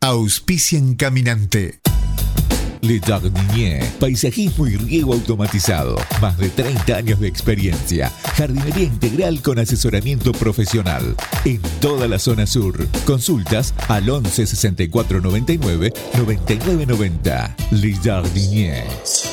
Auspician Caminante. Le Jardinier, paisajismo y riego automatizado. Más de 30 años de experiencia. Jardinería integral con asesoramiento profesional. En toda la zona sur. Consultas al 11 64 99 99 90. Le Jardinier.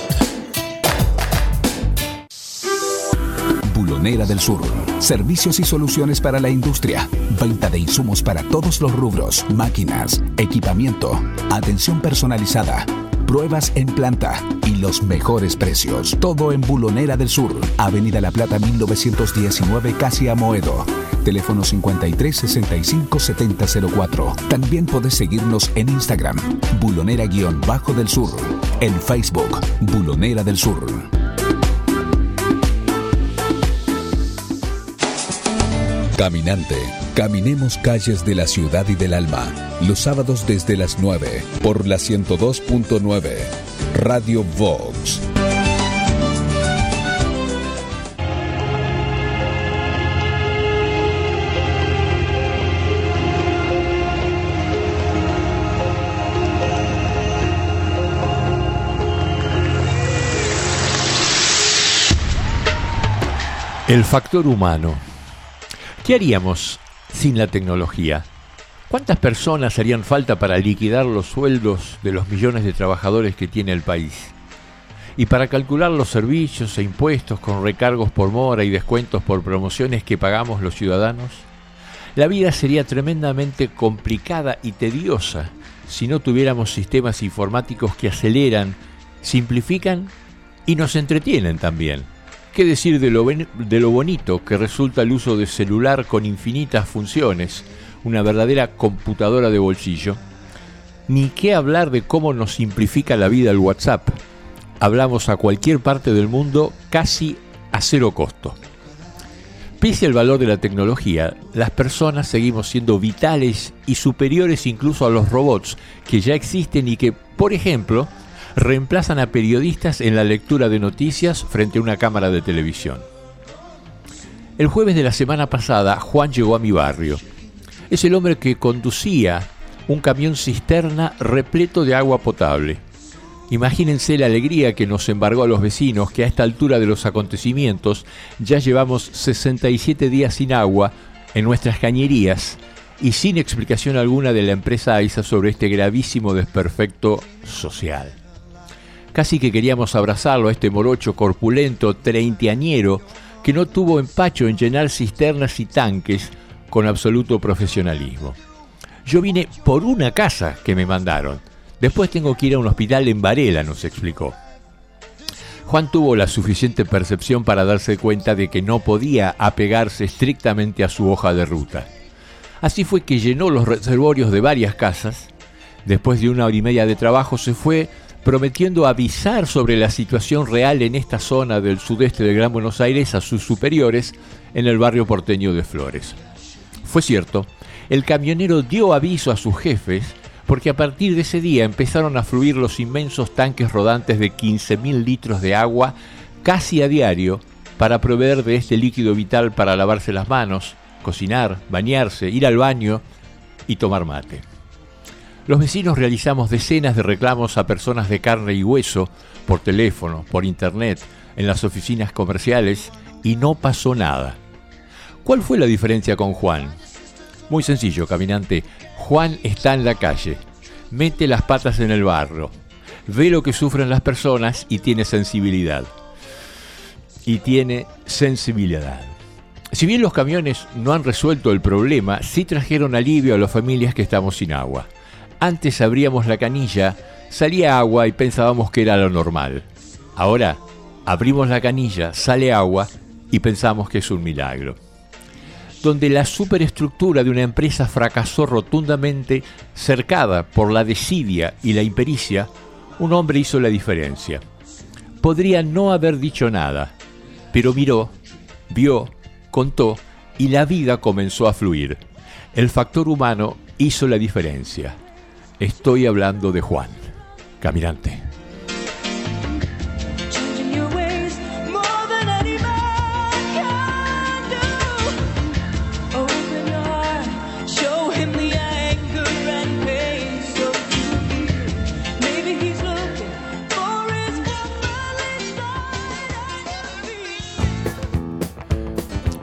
Bulonera del Sur. Servicios y soluciones para la industria. Venta de insumos para todos los rubros. Máquinas, equipamiento, atención personalizada. Pruebas en planta y los mejores precios. Todo en Bulonera del Sur. Avenida La Plata 1919, casi Amoedo. Teléfono 53 65 70 04. También podés seguirnos en Instagram. Bulonera-del Sur. En Facebook. Bulonera del Sur. Caminante. Caminemos calles de la ciudad y del alma. Los sábados desde las 9 por la 102.9 Radio Vox. El factor humano. ¿Qué haríamos sin la tecnología? ¿Cuántas personas harían falta para liquidar los sueldos de los millones de trabajadores que tiene el país? Y para calcular los servicios e impuestos con recargos por mora y descuentos por promociones que pagamos los ciudadanos. La vida sería tremendamente complicada y tediosa si no tuviéramos sistemas informáticos que aceleran, simplifican y nos entretienen también. ¿Qué decir de lo bonito que resulta el uso de celular con infinitas funciones, una verdadera computadora de bolsillo? Ni qué hablar de cómo nos simplifica la vida el WhatsApp. Hablamos a cualquier parte del mundo casi a cero costo. Pese al valor de la tecnología, las personas seguimos siendo vitales y superiores incluso a los robots que ya existen y que, por ejemplo, reemplazan a periodistas en la lectura de noticias frente a una cámara de televisión. El jueves de la semana pasada, Juan llegó a mi barrio. Es el hombre que conducía un camión cisterna repleto de agua potable. Imagínense la alegría que nos embargó a los vecinos que a esta altura de los acontecimientos ya llevamos 67 días sin agua en nuestras cañerías y sin explicación alguna de la empresa AISA sobre este gravísimo desperfecto social. Casi que queríamos abrazarlo a este morocho corpulento treintañero que no tuvo empacho en llenar cisternas y tanques con absoluto profesionalismo. Yo vine por una casa que me mandaron. Después tengo que ir a un hospital en Varela, nos explicó. Juan tuvo la suficiente percepción para darse cuenta de que no podía apegarse estrictamente a su hoja de ruta. Así fue que llenó los reservorios de varias casas. Después de 1 hora y media de trabajo se fue prometiendo avisar sobre la situación real en esta zona del sudeste del Gran Buenos Aires a sus superiores en el barrio porteño de Flores. Fue cierto, el camionero dio aviso a sus jefes porque a partir de ese día empezaron a fluir los inmensos tanques rodantes de 15.000 litros de agua casi a diario para proveer de este líquido vital para lavarse las manos, cocinar, bañarse, ir al baño y tomar mate. Los vecinos realizamos decenas de reclamos a personas de carne y hueso, por teléfono, por internet, en las oficinas comerciales, y no pasó nada. ¿Cuál fue la diferencia con Juan? Muy sencillo, caminante. Juan está en la calle, mete las patas en el barro, ve lo que sufren las personas y tiene sensibilidad. Si bien los camiones no han resuelto el problema, sí trajeron alivio a las familias que estamos sin agua. Antes abríamos la canilla, salía agua y pensábamos que era lo normal. Ahora abrimos la canilla, sale agua y pensamos que es un milagro. Donde la superestructura de una empresa fracasó rotundamente, cercada por la desidia y la impericia, un hombre hizo la diferencia. Podría no haber dicho nada, pero miró, vio, contó y la vida comenzó a fluir. El factor humano hizo la diferencia. Estoy hablando de Juan, caminante. Open your heart, show him the anger and pain. So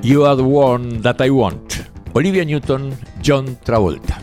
You Are the One That I Want. Olivia Newton, John Travolta.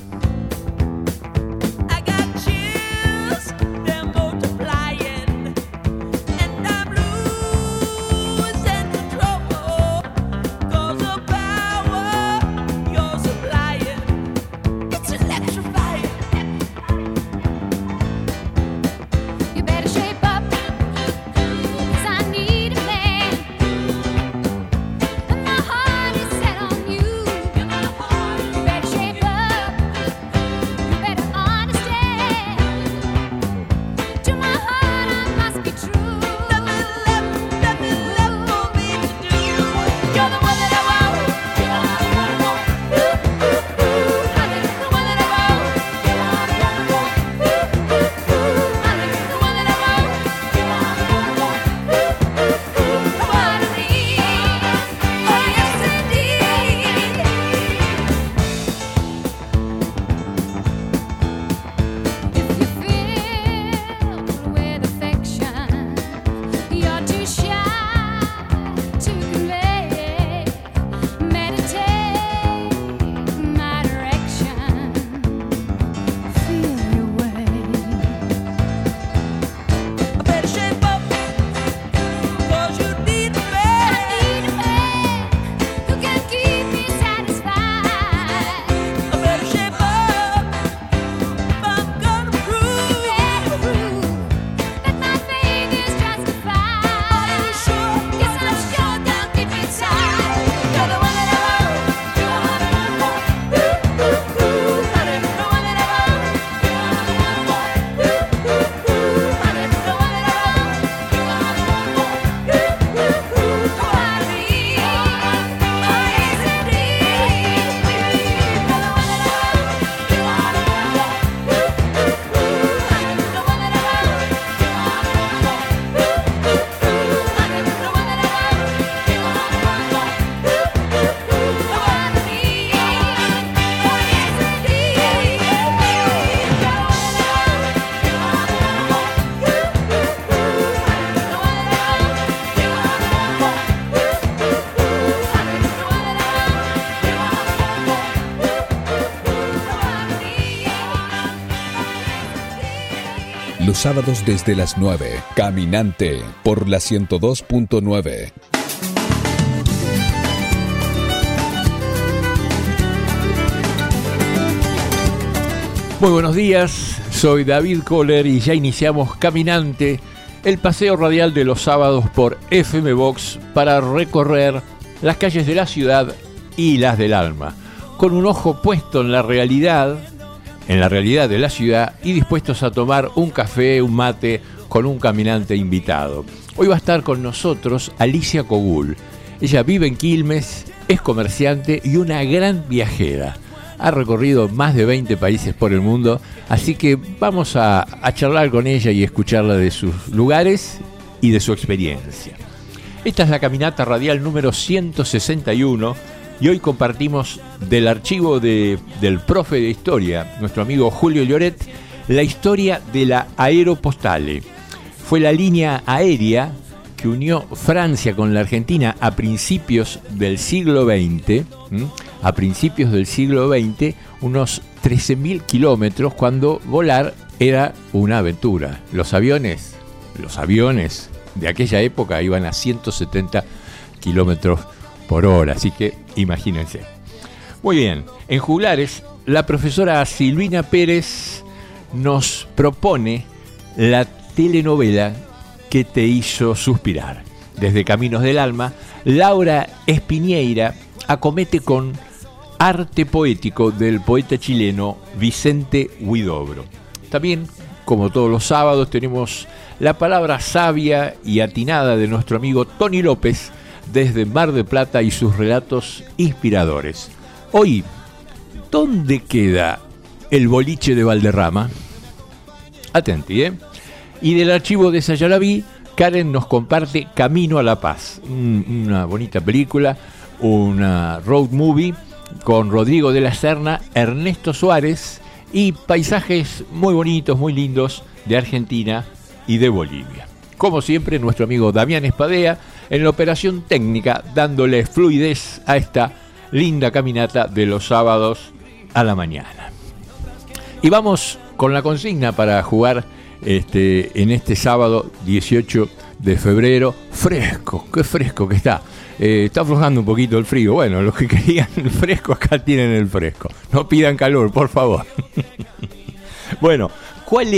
Los sábados desde las 9, Caminante por la 102.9. Muy buenos días, soy David Kohler y ya iniciamos Caminante, el paseo radial de los sábados por FM Vox para recorrer las calles de la ciudad y las del alma, con un ojo puesto en la realidad de la ciudad y dispuestos a tomar un café, un mate con un caminante invitado. Hoy va a estar con nosotros Alicia Cogul. Ella vive en Quilmes, es comerciante y una gran viajera. Ha recorrido más de 20 países por el mundo, así que vamos a charlar con ella y escucharla de sus lugares y de su experiencia. Esta es la caminata radial número 161 y hoy compartimos del archivo del profe de historia, nuestro amigo Julio Lloret, la historia de la Aeropostale. Fue la línea aérea que unió Francia con la Argentina a principios del siglo XX, unos 13.000 kilómetros, cuando volar era una aventura. Los aviones de aquella época iban a 170 kilómetros por hora, así que imagínense. Muy bien, en Juglares, la profesora Silvina Pérez nos propone la telenovela que te hizo suspirar. Desde Caminos del Alma, Laura Espiñeira acomete con arte poético del poeta chileno Vicente Huidobro. También, como todos los sábados, tenemos la palabra sabia y atinada de nuestro amigo Tony López desde Mar del Plata y sus relatos inspiradores. Hoy, ¿dónde queda el boliche de Valderrama? Atenti, ¿eh? Y del archivo de Sayalaví, Karen nos comparte Camino a la Paz, una bonita película, una road movie con Rodrigo de la Serna, Ernesto Suárez y paisajes muy bonitos, muy lindos de Argentina y de Bolivia. como siempre, nuestro amigo Damián Espadea en la operación técnica, dándole fluidez a esta linda caminata de los sábados a la mañana. Y vamos con la consigna para jugar en este sábado 18 de febrero. Fresco, qué fresco que está. Está aflojando un poquito el frío. Bueno, los que querían el fresco, acá tienen el fresco. No pidan calor, por favor. Bueno, ¿cuál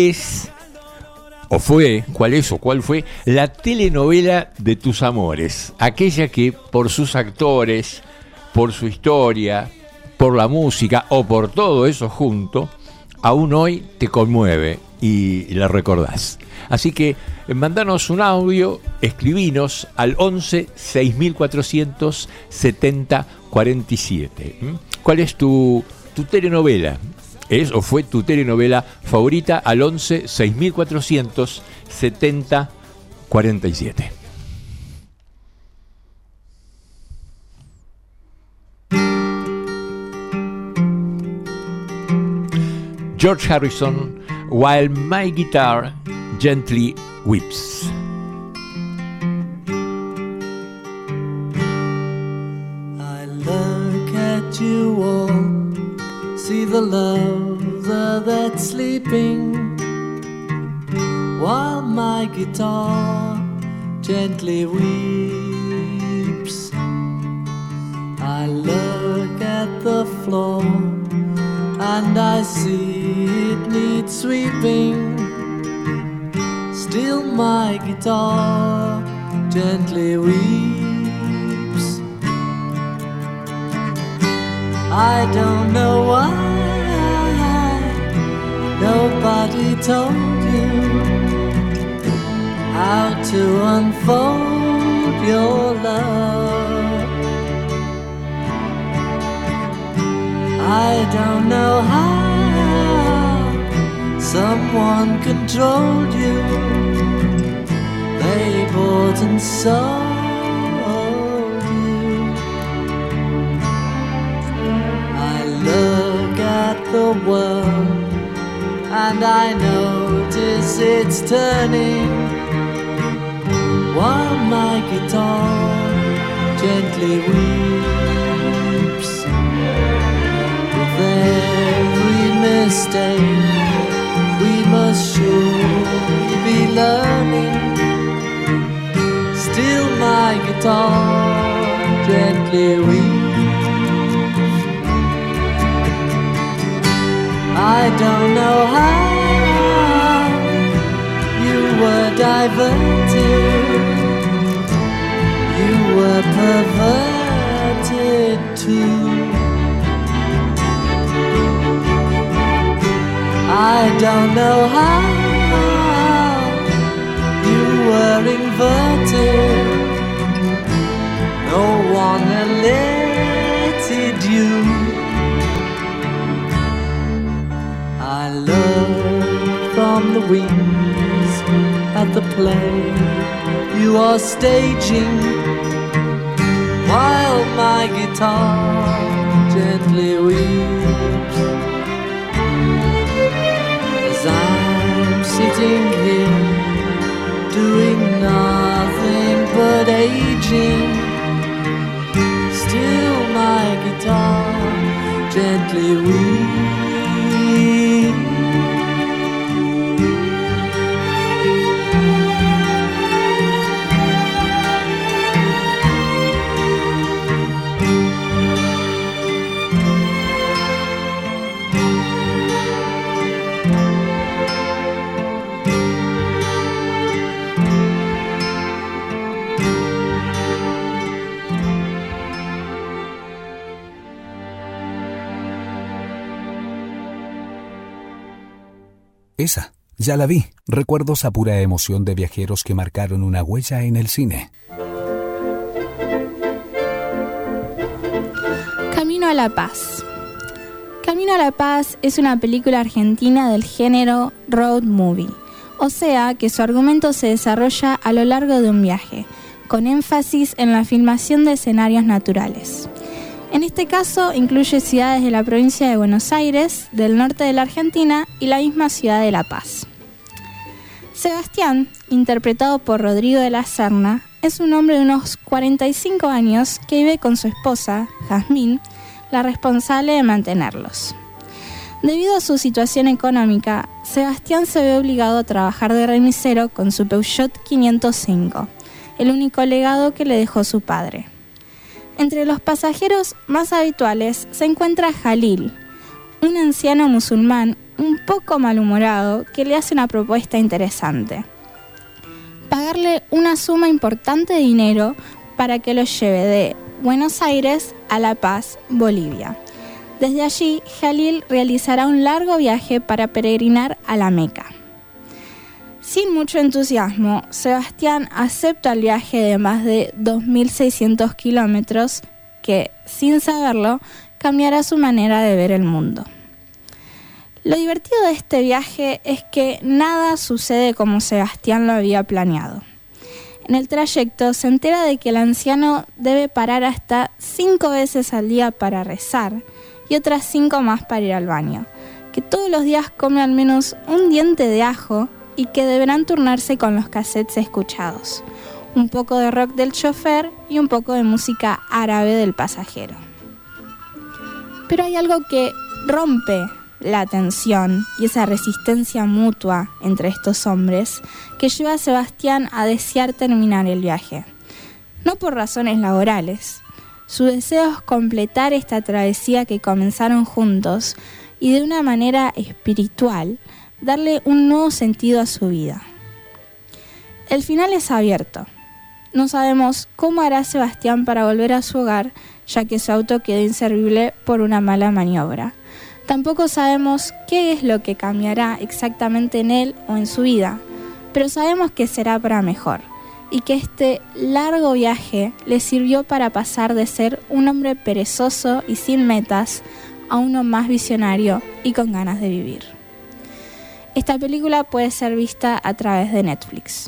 fue la telenovela de tus amores? Aquella que por sus actores, por su historia, por la música o por todo eso junto, aún hoy te conmueve y la recordás. Así que mandanos un audio, escribinos al 11 6400 70 47. ¿Cuál es tu telenovela? ¿Es o fue tu telenovela favorita? Al 11 6400 70 47. George Harrison, While My Guitar Gently Weeps. I look at you all, see the lover that's sleeping, while my guitar gently weeps. I look at the floor and I see it needs sweeping. Still my guitar gently weeps. I don't know why nobody told you how to unfold your love. I don't know how someone controlled you. They bought and sold you. I look at the world and I notice it's turning, while my guitar gently weeps. With every mistake we must surely be learning. Still my guitar gently weeps. I don't know how you were diverted, you were perverted too. I don't know how you were inverted, no one elected you. I learned from the wings at the play you are staging, while my guitar gently weeps. I'm sitting here doing nothing but aging. Still my guitar gently weeps. Esa, ya la vi. Recuerdos a pura emoción de viajeros que marcaron una huella en el cine. Camino a la Paz. Camino a la Paz es una película argentina del género road movie, o sea que su argumento se desarrolla a lo largo de un viaje, con énfasis en la filmación de escenarios naturales. En este caso incluye ciudades de la provincia de Buenos Aires, del norte de la Argentina y la misma ciudad de La Paz. Sebastián, interpretado por Rodrigo de la Serna, es un hombre de unos 45 años que vive con su esposa, Jazmín, la responsable de mantenerlos. Debido a su situación económica, Sebastián se ve obligado a trabajar de remisero con su Peugeot 505, el único legado que le dejó su padre. Entre los pasajeros más habituales se encuentra Jalil, un anciano musulmán un poco malhumorado que le hace una propuesta interesante: pagarle una suma importante de dinero para que lo lleve de Buenos Aires a La Paz, Bolivia. Desde allí, Jalil realizará un largo viaje para peregrinar a la Meca. Sin mucho entusiasmo, Sebastián acepta el viaje de más de 2.600 kilómetros que, sin saberlo, cambiará su manera de ver el mundo. Lo divertido de este viaje es que nada sucede como Sebastián lo había planeado. En el trayecto se entera de que el anciano debe parar hasta 5 veces al día para rezar y otras 5 más para ir al baño, que todos los días come al menos un diente de ajo y que deberán turnarse con los cassettes escuchados, un poco de rock del chofer y un poco de música árabe del pasajero. Pero hay algo que rompe la tensión y esa resistencia mutua entre estos hombres que lleva a Sebastián a desear terminar el viaje. No por razones laborales. Su deseo es completar esta travesía que comenzaron juntos y de una manera espiritual darle un nuevo sentido a su vida. El final es abierto. No sabemos cómo hará Sebastián para volver a su hogar, ya que su auto quedó inservible por una mala maniobra. Tampoco sabemos qué es lo que cambiará exactamente en él o en su vida, pero sabemos que será para mejor y que este largo viaje le sirvió para pasar de ser un hombre perezoso y sin metas a uno más visionario y con ganas de vivir. Esta película puede ser vista a través de Netflix.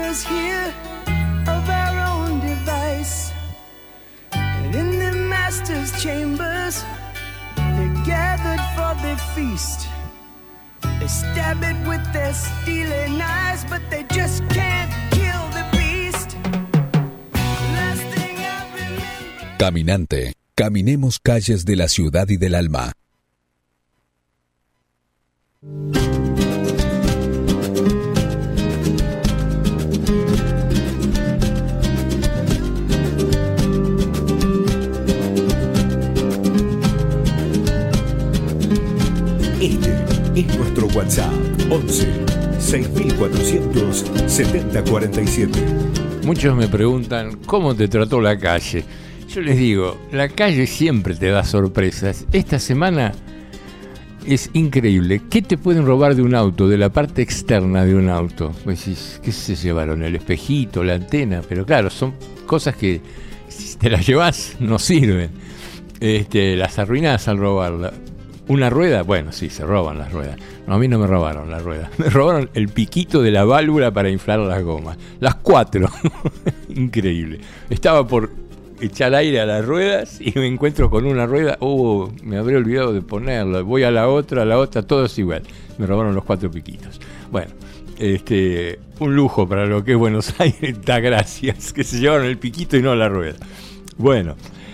us here of our own device. And in the master's chambers, they're gathered for the feast. They stab it with their steely knives, but they just can't kill the beast. Last thing I remember. Caminante, caminemos calles de la ciudad y del alma. Este es nuestro WhatsApp, 11 6400 7047. Muchos me preguntan, ¿cómo te trató la calle? Yo les digo, la calle siempre te da sorpresas. Esta semana es increíble. ¿Qué te pueden robar de un auto, de la parte externa de un auto? Pues decís, ¿qué se llevaron? El espejito, la antena. Pero claro, son cosas que si te las llevas no sirven. Las arruinás al robarla. ¿Una rueda? Bueno, sí, se roban las ruedas. No, a mí no me robaron la rueda. Me robaron el piquito de la válvula para inflar las gomas. Las 4. Increíble. Estaba por echar aire a las ruedas y me encuentro con una rueda. Me habré olvidado de ponerla. Voy a la otra, todo es igual. Me robaron los 4 piquitos. Bueno, un lujo para lo que es Buenos Aires. Da gracias, que se llevaron el piquito y no la rueda. Bueno,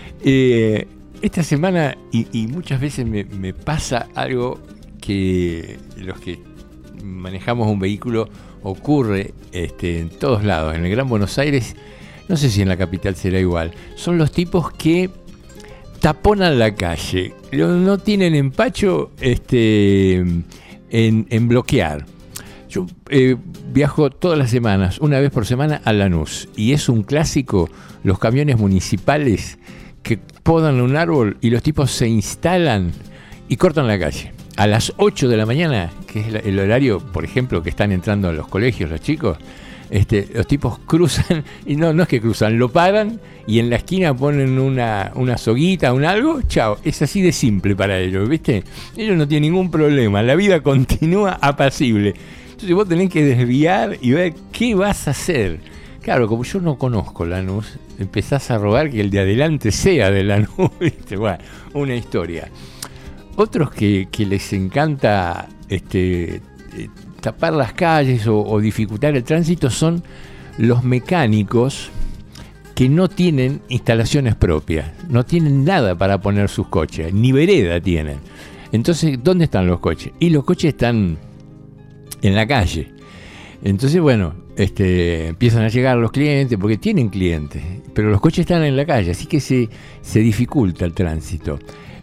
esta semana, y muchas veces me pasa algo que los que manejamos un vehículo ocurre en todos lados. En el Gran Buenos Aires, no sé si en la capital será igual, son los tipos que taponan la calle, no tienen empacho en bloquear. Yo viajo todas las semanas, una vez por semana, a Lanús, y es un clásico los camiones municipales que podan un árbol y los tipos se instalan y cortan la calle. A las 8 de la mañana, que es el horario, por ejemplo, que están entrando a los colegios los chicos, los tipos cruzan, y no es que cruzan, lo paran y en la esquina ponen una soguita, un algo, chao, es así de simple para ellos, ¿viste? Ellos no tienen ningún problema, la vida continúa apacible. Entonces vos tenés que desviar y ver qué vas a hacer. Claro, como yo no conozco Lanús, empezás a rogar que el de adelante sea de Lanús, ¿viste? Bueno, una historia. Otros que les encanta tapar las calles o dificultar el tránsito son los mecánicos que no tienen instalaciones propias, no tienen nada para poner sus coches, ni vereda tienen. Entonces, ¿dónde están los coches? Y los coches están en la calle. Entonces, bueno, empiezan a llegar los clientes, porque tienen clientes, pero los coches están en la calle, así que se dificulta el tránsito.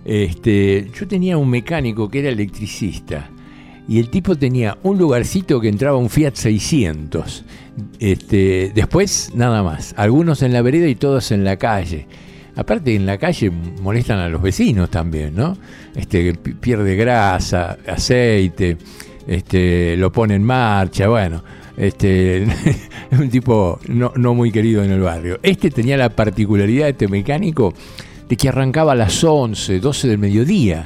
Yo tenía un mecánico que era electricista, y el tipo tenía un lugarcito que entraba un Fiat 600. Después, nada más. Algunos en la vereda y todos en la calle. Aparte, en la calle molestan a los vecinos también, ¿no? Pierde grasa, aceite, lo pone en marcha, bueno. Es un tipo no muy querido en el barrio. Tenía la particularidad, este mecánico, de que arrancaba a las 11, 12 del mediodía.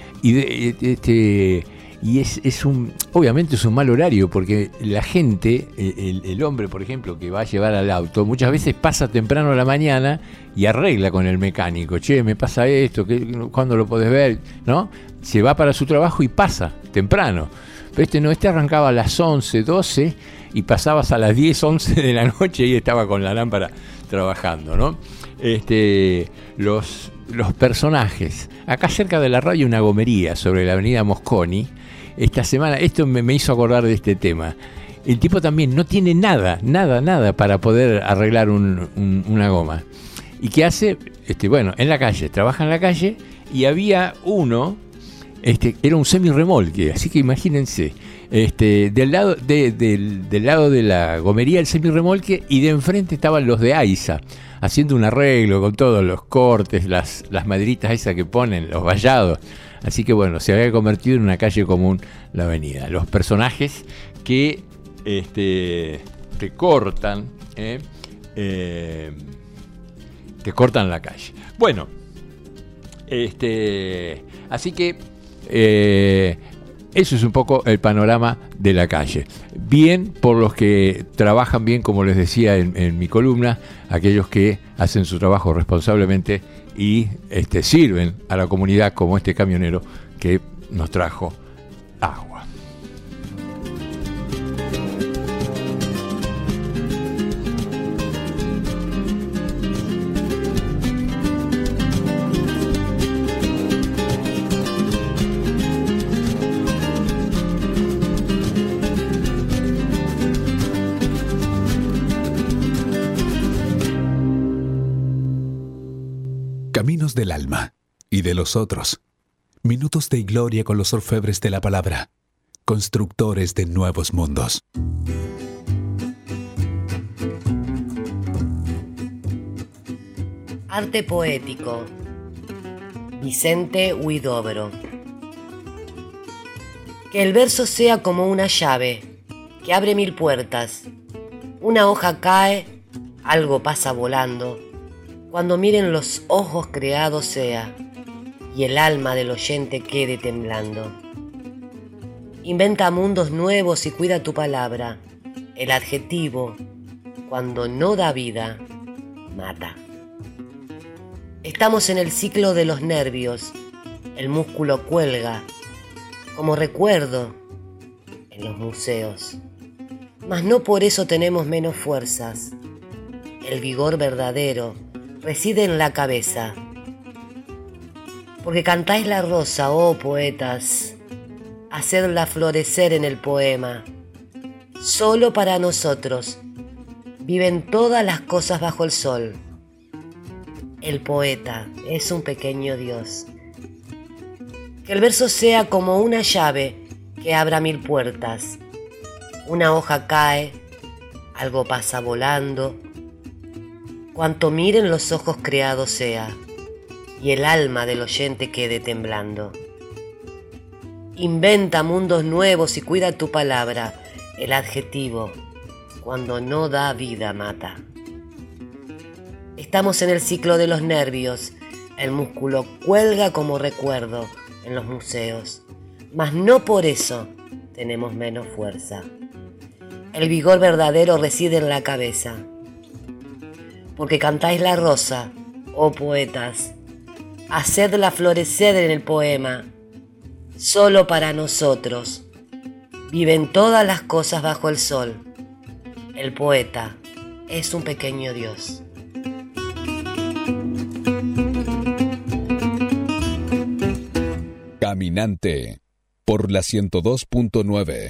Y obviamente es un mal horario, porque la gente, el hombre, por ejemplo, que va a llevar al auto, muchas veces pasa temprano a la mañana y arregla con el mecánico. Che, me pasa esto, ¿cuándo lo podés ver? ¿No? Se va para su trabajo y pasa temprano. Pero arrancaba a las 11, 12 y pasabas a las 10, 11 de la noche y estaba con la lámpara trabajando, ¿no? Los personajes. Acá cerca de la radio hay una gomería sobre la avenida Mosconi. Esta semana, esto me hizo acordar de este tema. El tipo también no tiene nada para poder arreglar una goma. ¿Y qué hace? En la calle, trabaja en la calle, y había uno, era un semirremolque, así que imagínense, del lado de la gomería el semirremolque, y de enfrente estaban los de AISA, haciendo un arreglo con todos los cortes, las maderitas esas que ponen, los vallados. Así que bueno, se había convertido en una calle común la avenida. Los personajes que te cortan la calle. Bueno, así que eso es un poco el panorama de la calle. Bien por los que trabajan bien, como les decía en mi columna, aquellos que hacen su trabajo responsablemente y sirven a la comunidad, como este camionero que nos trajo agua. Caminos del alma y de los otros. Minutos de gloria con los orfebres de la palabra. Constructores de nuevos mundos. Arte poético. Vicente Huidobro. Que el verso sea como una llave que abre 1000 puertas. Una hoja cae, algo pasa volando. Cuando miren los ojos creados sea, y el alma del oyente quede temblando. Inventa mundos nuevos y cuida tu palabra. El adjetivo, cuando no da vida, mata. Estamos en el ciclo de los nervios. El músculo cuelga, como recuerdo, en los museos. Mas no por eso tenemos menos fuerzas. El vigor verdadero reside en la cabeza. Porque cantáis la rosa, oh poetas, hacedla florecer en el poema. Solo para nosotros viven todas las cosas bajo el sol. El poeta es un pequeño Dios. Que el verso sea como una llave que abra 1000 puertas. Una hoja cae, algo pasa volando. Cuanto miren los ojos creados sea, y el alma del oyente quede temblando. Inventa mundos nuevos y cuida tu palabra. El adjetivo, cuando no da vida, mata. Estamos en el ciclo de los nervios. El músculo cuelga como recuerdo en los museos. Mas no por eso tenemos menos fuerza. El vigor verdadero reside en la cabeza. Porque cantáis la rosa, oh poetas, hacedla florecer en el poema. Solo para nosotros viven todas las cosas bajo el sol. El poeta es un pequeño Dios. Caminante por la 102.9.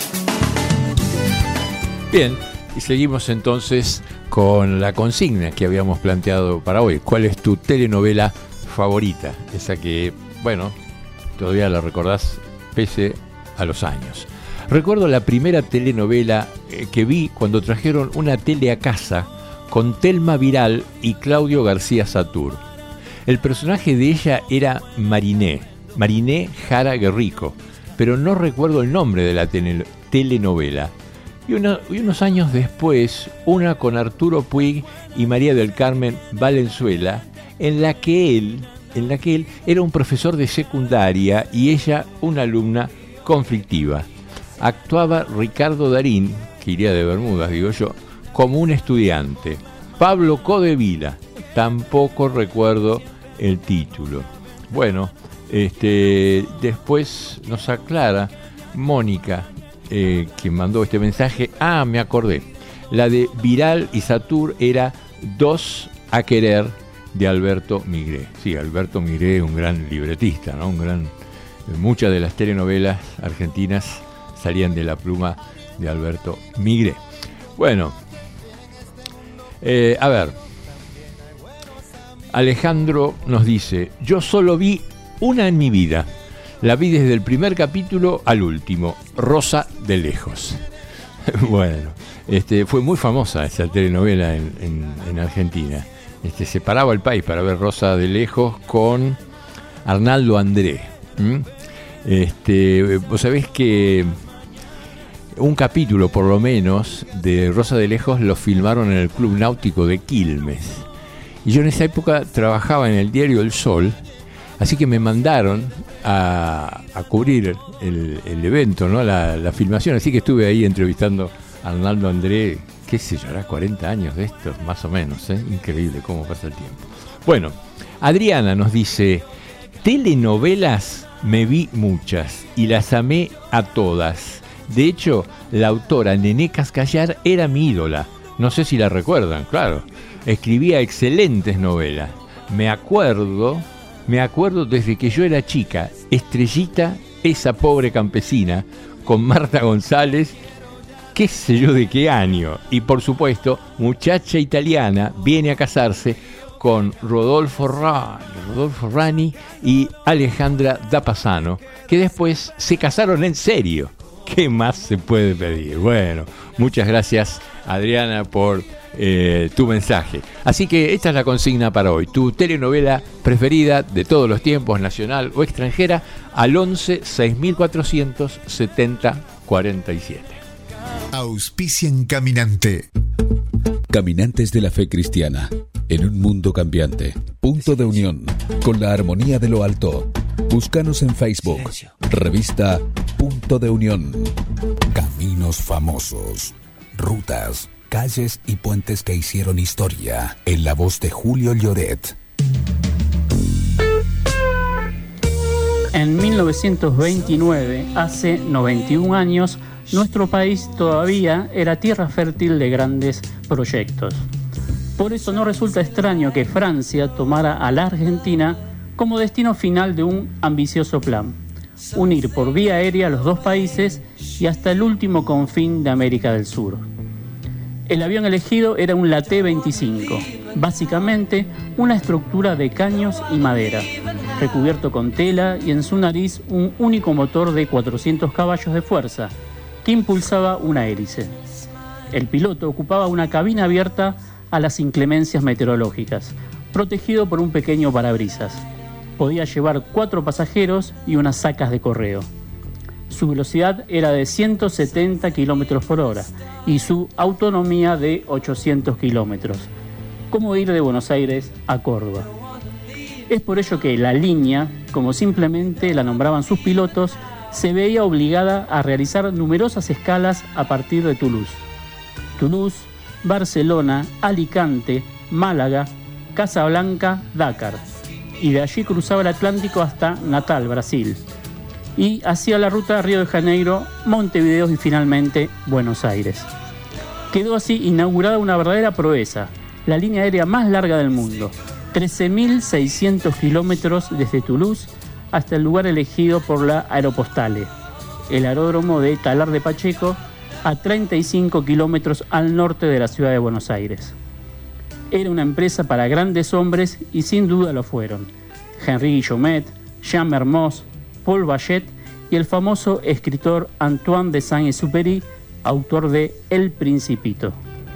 Bien, y seguimos entonces con la consigna que habíamos planteado para hoy. ¿Cuál es tu telenovela favorita? Esa que, bueno, todavía la recordás pese a los años. Recuerdo la primera telenovela que vi cuando trajeron una tele a casa con Telma Viral y Claudio García Satur. El personaje de ella era Mariné Jara Guerrico, pero no recuerdo el nombre de la telenovela. Y unos años después, una con Arturo Puig y María del Carmen Valenzuela, en la que él era un profesor de secundaria y ella una alumna conflictiva. Actuaba Ricardo Darín, que iría de Bermudas, digo yo, como un estudiante. Pablo Codevila, tampoco recuerdo el título. Bueno, después nos aclara Mónica, quien mandó este mensaje. Me acordé. La de Viral y Satur era 2 a querer, de Alberto Migré. Sí, Alberto Migré, un gran libretista, ¿no? Muchas de las telenovelas argentinas salían de la pluma de Alberto Migré. Bueno, a ver. Alejandro nos dice: yo solo vi una en mi vida. La vi desde el primer capítulo al último, Rosa de Lejos. Bueno, fue muy famosa esa telenovela en Argentina. Se paraba el país para ver Rosa de Lejos con Arnaldo André. Vos sabés que un capítulo, por lo menos, de Rosa de Lejos lo filmaron en el Club Náutico de Quilmes. Y yo en esa época trabajaba en el diario El Sol Así que me mandaron a cubrir el evento, ¿no? La filmación. Así que estuve ahí entrevistando a Arnaldo André, qué sé yo, hará 40 años de esto, más o menos, ¿eh? Increíble cómo pasa el tiempo. Bueno, Adriana nos dice, telenovelas me vi muchas y las amé a todas. De hecho, la autora Nené Cascallar era mi ídola. No sé si la recuerdan, claro. Escribía excelentes novelas. Me acuerdo desde que yo era chica, Estrellita, esa pobre campesina, con Marta González, qué sé yo de qué año. Y por supuesto, Muchacha Italiana viene a casarse con Rodolfo Rani y Alejandra Dapassano, que después se casaron en serio. ¿Qué más se puede pedir? Bueno, muchas gracias, Adriana, por tu mensaje. Así que esta es la consigna para hoy. Tu telenovela preferida de todos los tiempos, nacional o extranjera, al 11 6400 70 47. Auspician Caminante. Caminantes de la fe cristiana. En un mundo cambiante. Punto de unión. Con la armonía de lo alto. Búscanos en Facebook. Revista Punto de Unión. Caminos famosos. Rutas, calles y puentes que hicieron historia. En la voz de Julio Lloret. En 1929, hace 91 años, nuestro país todavía era tierra fértil de grandes proyectos. Por eso no resulta extraño que Francia tomara a la Argentina como destino final de un ambicioso plan: unir por vía aérea los dos países y hasta el último confín de América del Sur. El avión elegido era un T-25, básicamente una estructura de caños y madera, recubierto con tela y en su nariz un único motor de 400 caballos de fuerza que impulsaba una hélice. El piloto ocupaba una cabina abierta a las inclemencias meteorológicas, protegido por un pequeño parabrisas. Podía llevar 4 pasajeros y unas sacas de correo. Su velocidad era de 170 kilómetros por hora y su autonomía de 800 kilómetros, como ir de Buenos Aires a Córdoba. Es por ello que la línea, como simplemente la nombraban sus pilotos, se veía obligada a realizar numerosas escalas a partir de Toulouse, Barcelona, Alicante, Málaga, Casablanca, Dakar, y de allí cruzaba el Atlántico hasta Natal, Brasil, y hacía la ruta Río de Janeiro, Montevideo y finalmente Buenos Aires. Quedó así inaugurada una verdadera proeza, la línea aérea más larga del mundo, 13.600 kilómetros desde Toulouse hasta el lugar elegido por la Aeropostale, el aeródromo de Talar de Pacheco, a 35 kilómetros al norte de la ciudad de Buenos Aires. Era una empresa para grandes hombres y sin duda lo fueron: Henri Guillaumet, Jean Mermoz, Paul Bachet y el famoso escritor Antoine de Saint-Exupéry, autor de El Principito.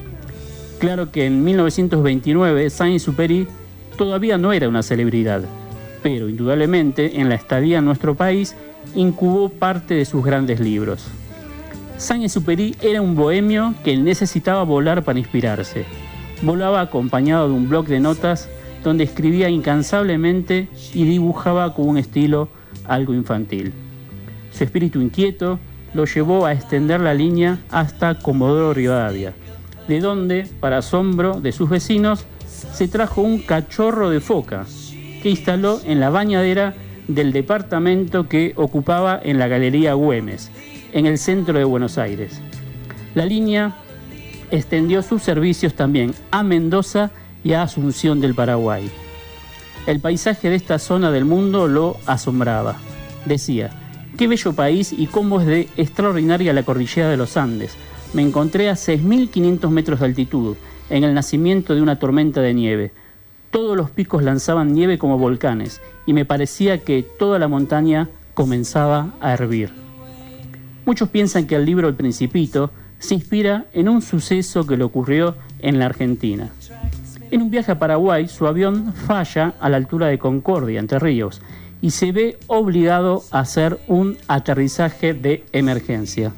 Claro que en 1929 Saint-Exupéry todavía no era una celebridad, pero indudablemente en la estadía en nuestro país incubó parte de sus grandes libros. Saint-Exupéry era un bohemio que necesitaba volar para inspirarse. Volaba acompañado de un bloc de notas donde escribía incansablemente y dibujaba con un estilo algo infantil. Su espíritu inquieto lo llevó a extender la línea hasta Comodoro Rivadavia, de donde, para asombro de sus vecinos, se trajo un cachorro de foca que instaló en la bañadera del departamento que ocupaba en la Galería Güemes, en el centro de Buenos Aires. La línea extendió sus servicios también a Mendoza y a Asunción del Paraguay. El paisaje de esta zona del mundo lo asombraba. Decía: qué bello país y cómo es de extraordinaria la cordillera de los Andes. Me encontré a 6.500 metros de altitud, en el nacimiento de una tormenta de nieve. Todos los picos lanzaban nieve como volcanes y me parecía que toda la montaña comenzaba a hervir. Muchos piensan que el libro El Principito se inspira en un suceso que le ocurrió en la Argentina. En un viaje a Paraguay, su avión falla a la altura de Concordia, Entre Ríos, y se ve obligado a hacer un aterrizaje de emergencia.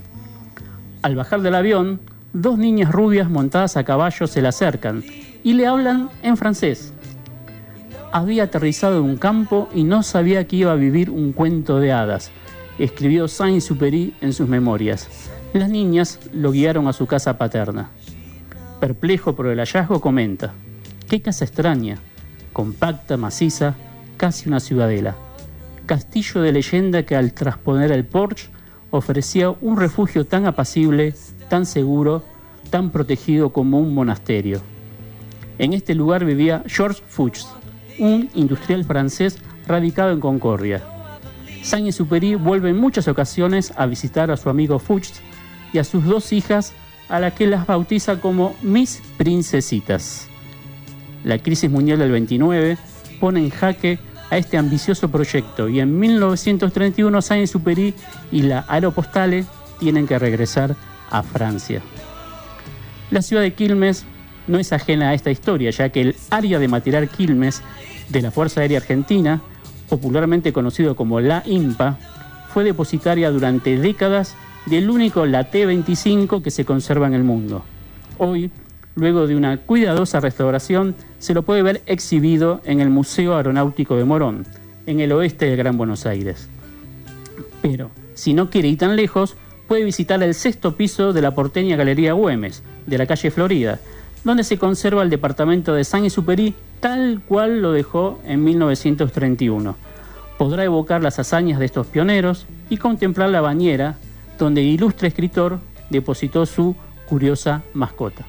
Al bajar del avión, 2 niñas rubias montadas a caballo se le acercan y le hablan en francés. había aterrizado en un campo y no sabía que iba a vivir un cuento de hadas, escribió Saint-Exupéry en sus memorias. Las niñas lo guiaron a su casa paterna. Perplejo por el hallazgo, comenta: «Qué casa extraña, compacta, maciza, casi una ciudadela. Castillo de leyenda que al trasponer el porche ofrecía un refugio tan apacible, tan seguro, tan protegido como un monasterio. En este lugar vivía Georges Fuchs, un industrial francés radicado en Concordia. Saint-Exupéry vuelve en muchas ocasiones a visitar a su amigo Fuchs y a sus 2 hijas, a las que las bautiza como Mis Princesitas. La crisis mundial del 29 pone en jaque a este ambicioso proyecto y en 1931 Saint-Exupéry y la Aéropostale tienen que regresar a Francia. La ciudad de Quilmes no es ajena a esta historia, ya que el área de material Quilmes de la Fuerza Aérea Argentina, popularmente conocido como la INPA, fue depositaria durante décadas del único la T-25 que se conserva en el mundo. Hoy, luego de una cuidadosa restauración, se lo puede ver exhibido en el Museo Aeronáutico de Morón, en el oeste del Gran Buenos Aires. Pero, si no quiere ir tan lejos, puede visitar el 6º piso de la porteña Galería Güemes, de la calle Florida, donde se conserva el departamento de Saint-Exupéry tal cual lo dejó en 1931. Podrá evocar las hazañas de estos pioneros y contemplar la bañera donde el ilustre escritor depositó su curiosa mascota.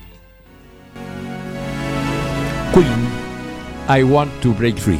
Queen, I Want to Break Free.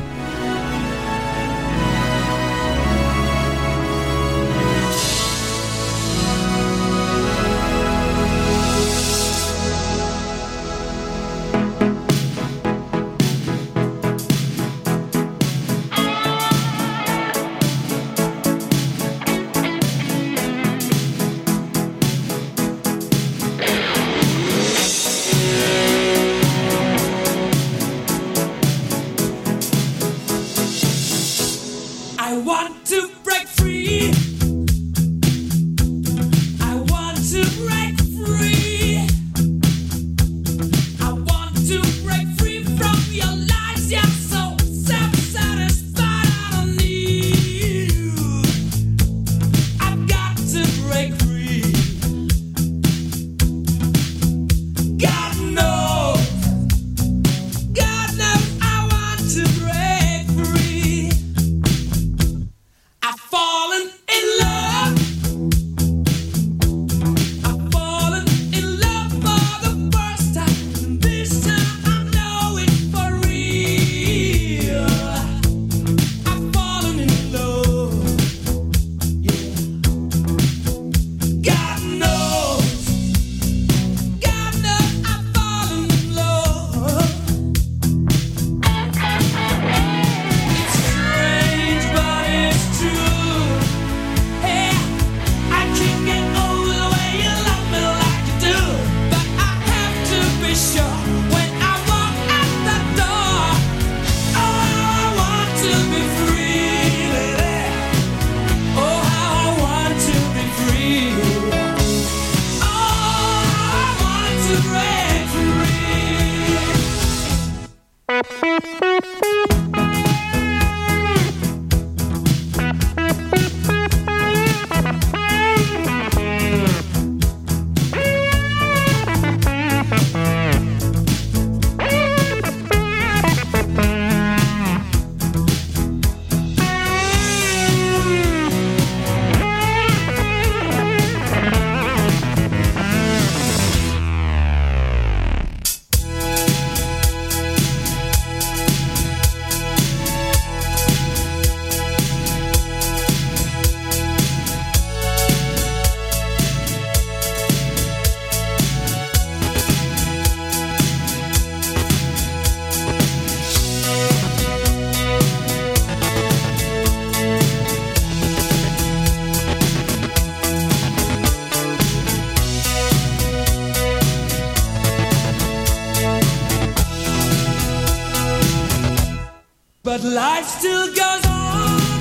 But life still goes on.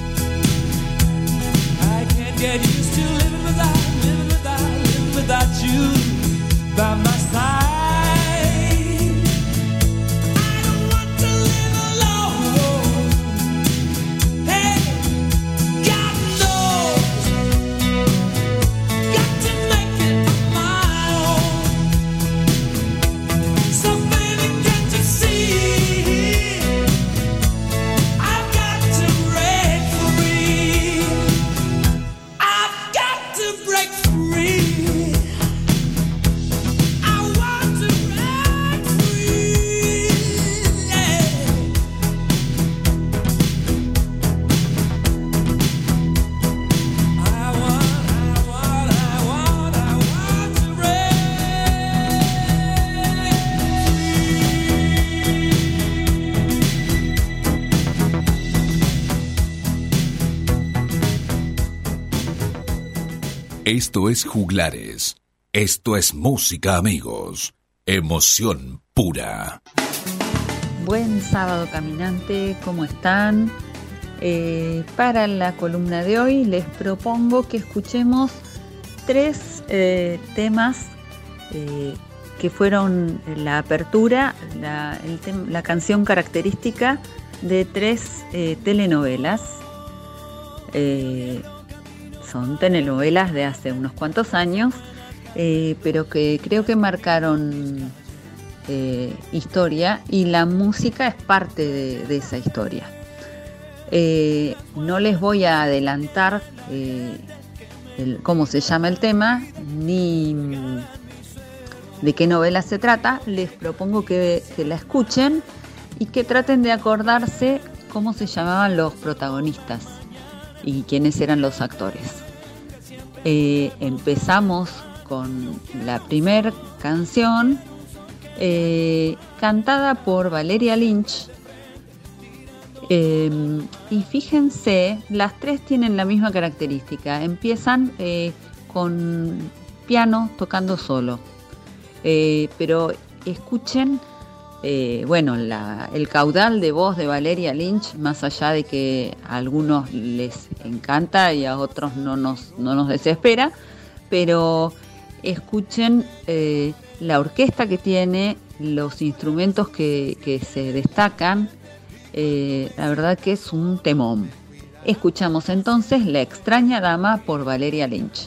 I can't get used to living without you by my side. I don't want to live alone. Esto es Juglares. Esto es música, amigos. Emoción pura. Buen sábado caminante, ¿cómo están? Para la columna de hoy les propongo que escuchemos 3 temas que fueron la apertura, la canción característica de 3 telenovelas. Son telenovelas de hace unos cuantos años, pero que creo que marcaron historia, y la música es parte de esa historia. No les voy a adelantar cómo se llama el tema, ni de qué novela se trata. Les propongo que la escuchen y que traten de acordarse cómo se llamaban los protagonistas y quiénes eran los actores. Empezamos con la primer canción, cantada por Valeria Lynch. Y fíjense, las 3 tienen la misma característica. Empiezan con piano tocando solo. Pero escuchen, el caudal de voz de Valeria Lynch, más allá de que a algunos les encanta y a otros no nos desespera, pero escuchen la orquesta que tiene, los instrumentos que se destacan. La verdad que es un temón. Escuchamos entonces La extraña dama por Valeria Lynch.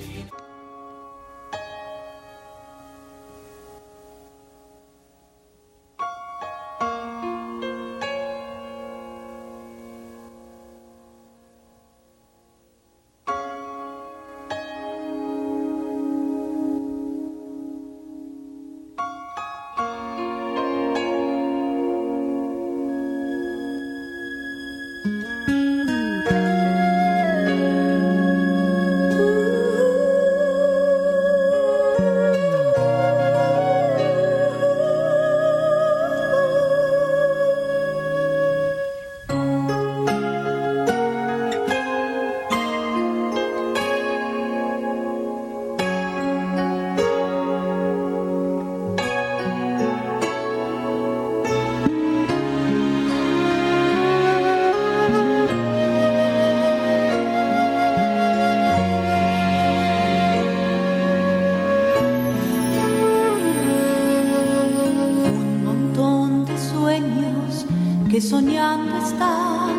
Que soñando están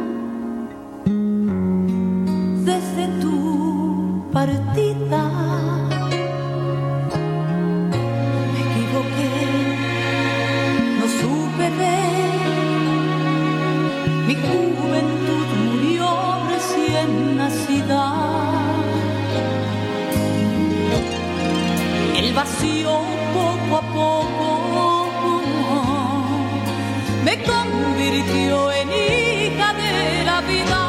desde tu partida. Me equivoqué, no supe ver. Mi juventud murió recién nacida. El vacío poco a poco me convirtió en hija de la vida,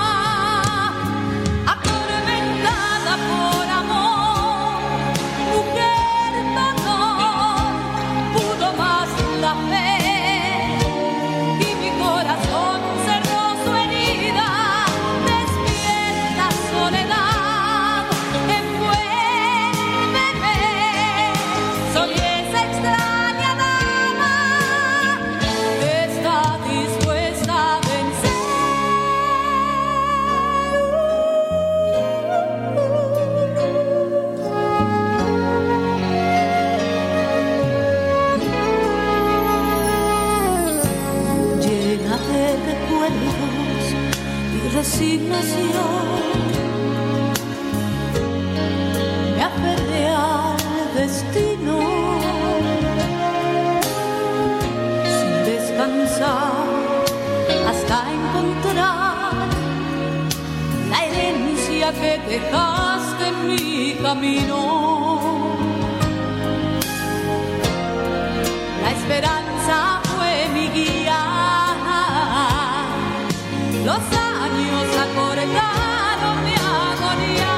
atormentada por amor, mujer dolor, pudo más la fe, y mi corazón cerró su herida, despierta soledad, envuélveme, soy esa extraña dama. Está dispuesta a vencer. Llena de recuerdos y resignación, me aferré al destino. Hasta encontrar la herencia que dejaste en mi camino. La esperanza fue mi guía, los años acortaron mi agonía,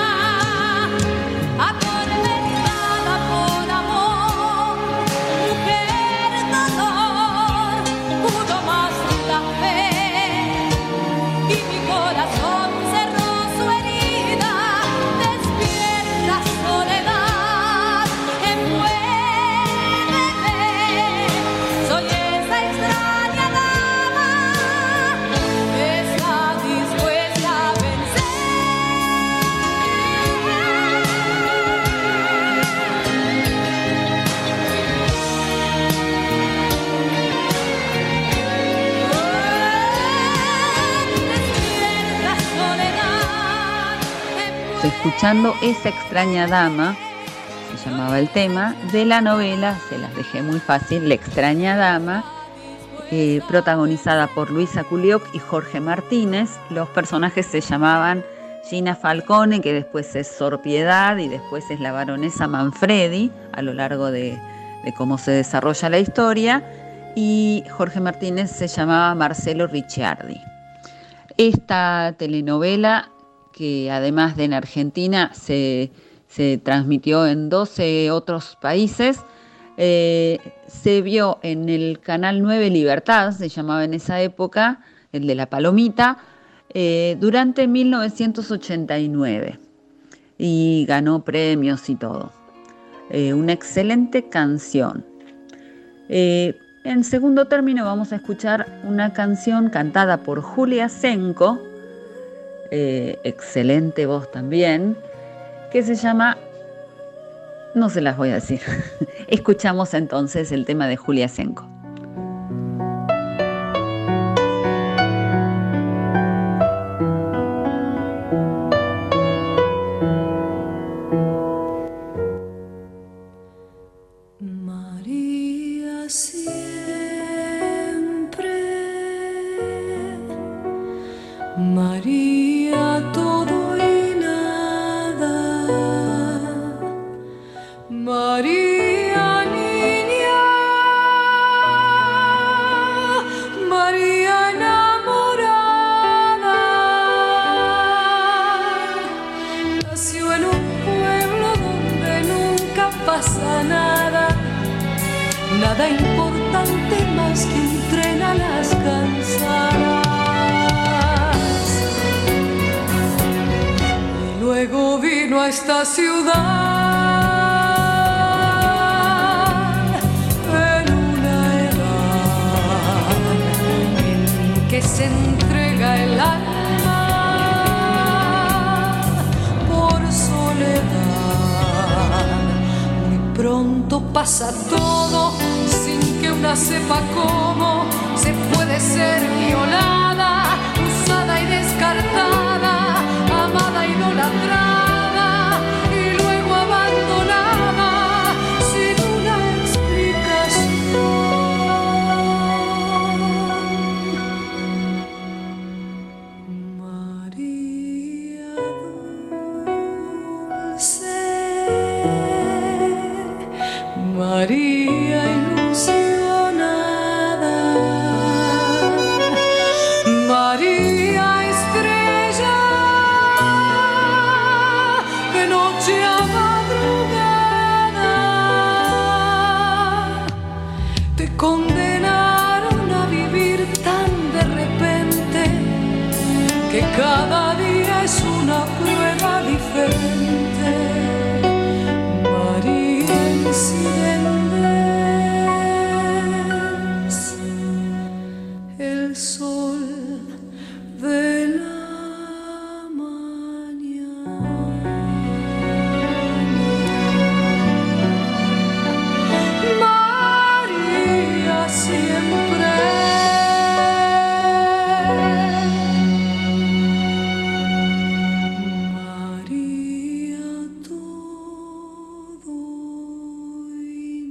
atormentada por amor, mujer dolor, pudo más la fe, y mi corazón cerró su herida, despierta. escuchando Esa extraña dama, se llamaba el tema, de la novela, se las dejé muy fácil, La extraña dama, protagonizada por Luisa Culioc y Jorge Martínez. Los personajes se llamaban Gina Falcone, que después es Sor Piedad y después es la baronesa Manfredi, a lo largo de cómo se desarrolla la historia, y Jorge Martínez se llamaba Marcelo Ricciardi. Esta telenovela, que además de en Argentina se transmitió en 12 otros países, se vio en el canal 9 Libertad, se llamaba en esa época, el de la Palomita, durante 1989, y ganó premios y todo. Una excelente canción. En segundo término vamos a escuchar una canción cantada por Julia Senko, excelente voz también, que se llama, no se las voy a decir. Escuchamos entonces el tema de Julia Senko. María siempre, María todo y nada, María niña, María enamorada, nació en un pueblo donde nunca pasa nada, nada importante más que un tren a las cansadas. Luego vino a esta ciudad en una edad en que se entrega el alma por soledad. Muy pronto pasa todo sin que una sepa cómo se puede ser violada, usada y descartada, amada, idolatrada y luego abandonada sin una explicación. María dulce, María ilusionada, María estrella de noche a madrugada. Te condenaron a vivir tan de repente que cada día es una prueba diferente. María incidentes, el sol de la mañana. María siempre, María todo y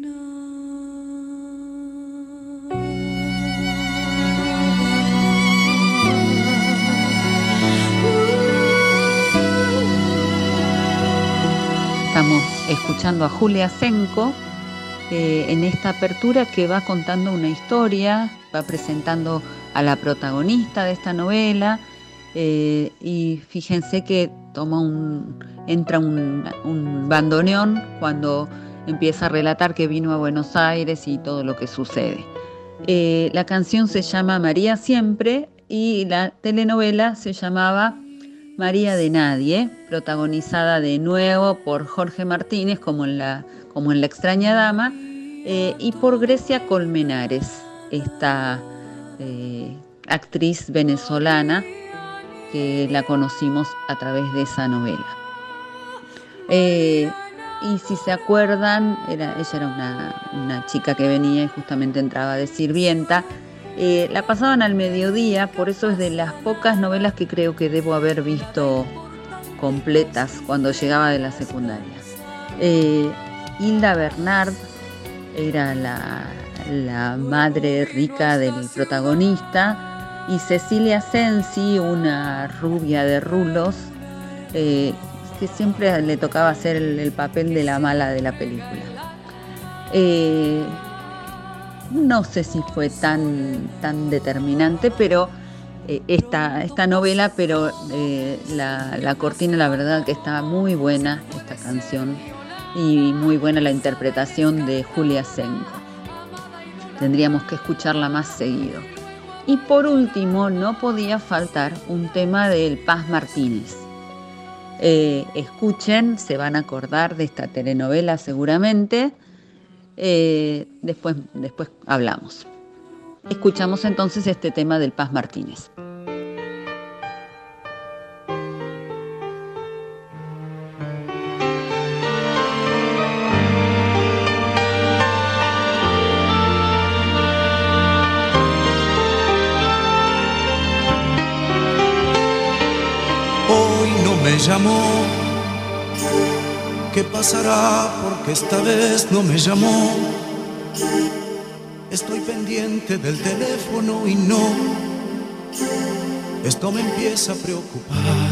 Estamos escuchando a Julia Senko en esta apertura que va contando una historia, va presentando a la protagonista de esta novela, y fíjense que entra un bandoneón cuando empieza a relatar que vino a Buenos Aires y todo lo que sucede. La canción se llama María Siempre y la telenovela se llamaba María de Nadie, protagonizada de nuevo por Jorge Martínez como en La extraña dama, y por Grecia Colmenares, esta actriz venezolana que la conocimos a través de esa novela. Y si se acuerdan, ella era una chica que venía y justamente entraba de sirvienta. La pasaban al mediodía, por eso es de las pocas novelas que creo que debo haber visto completas cuando llegaba de la secundaria. Hilda Bernard era la madre rica del protagonista, y Cecilia Sensi, una rubia de rulos, que siempre le tocaba hacer el papel de la mala de la película. No sé si fue tan determinante, pero esta novela, pero la cortina, la verdad que está muy buena esta canción, y muy buena la interpretación de Julia Senko. Tendríamos que escucharla más seguido. Y por último, no podía faltar un tema del Paz Martínez. Escuchen, se van a acordar de esta telenovela seguramente. Después hablamos. Escuchamos entonces este tema del Paz Martínez. Hoy no me llamó. ¿Qué pasará? Porque esta vez no me llamó. Estoy pendiente del teléfono y no. Esto me empieza a preocupar.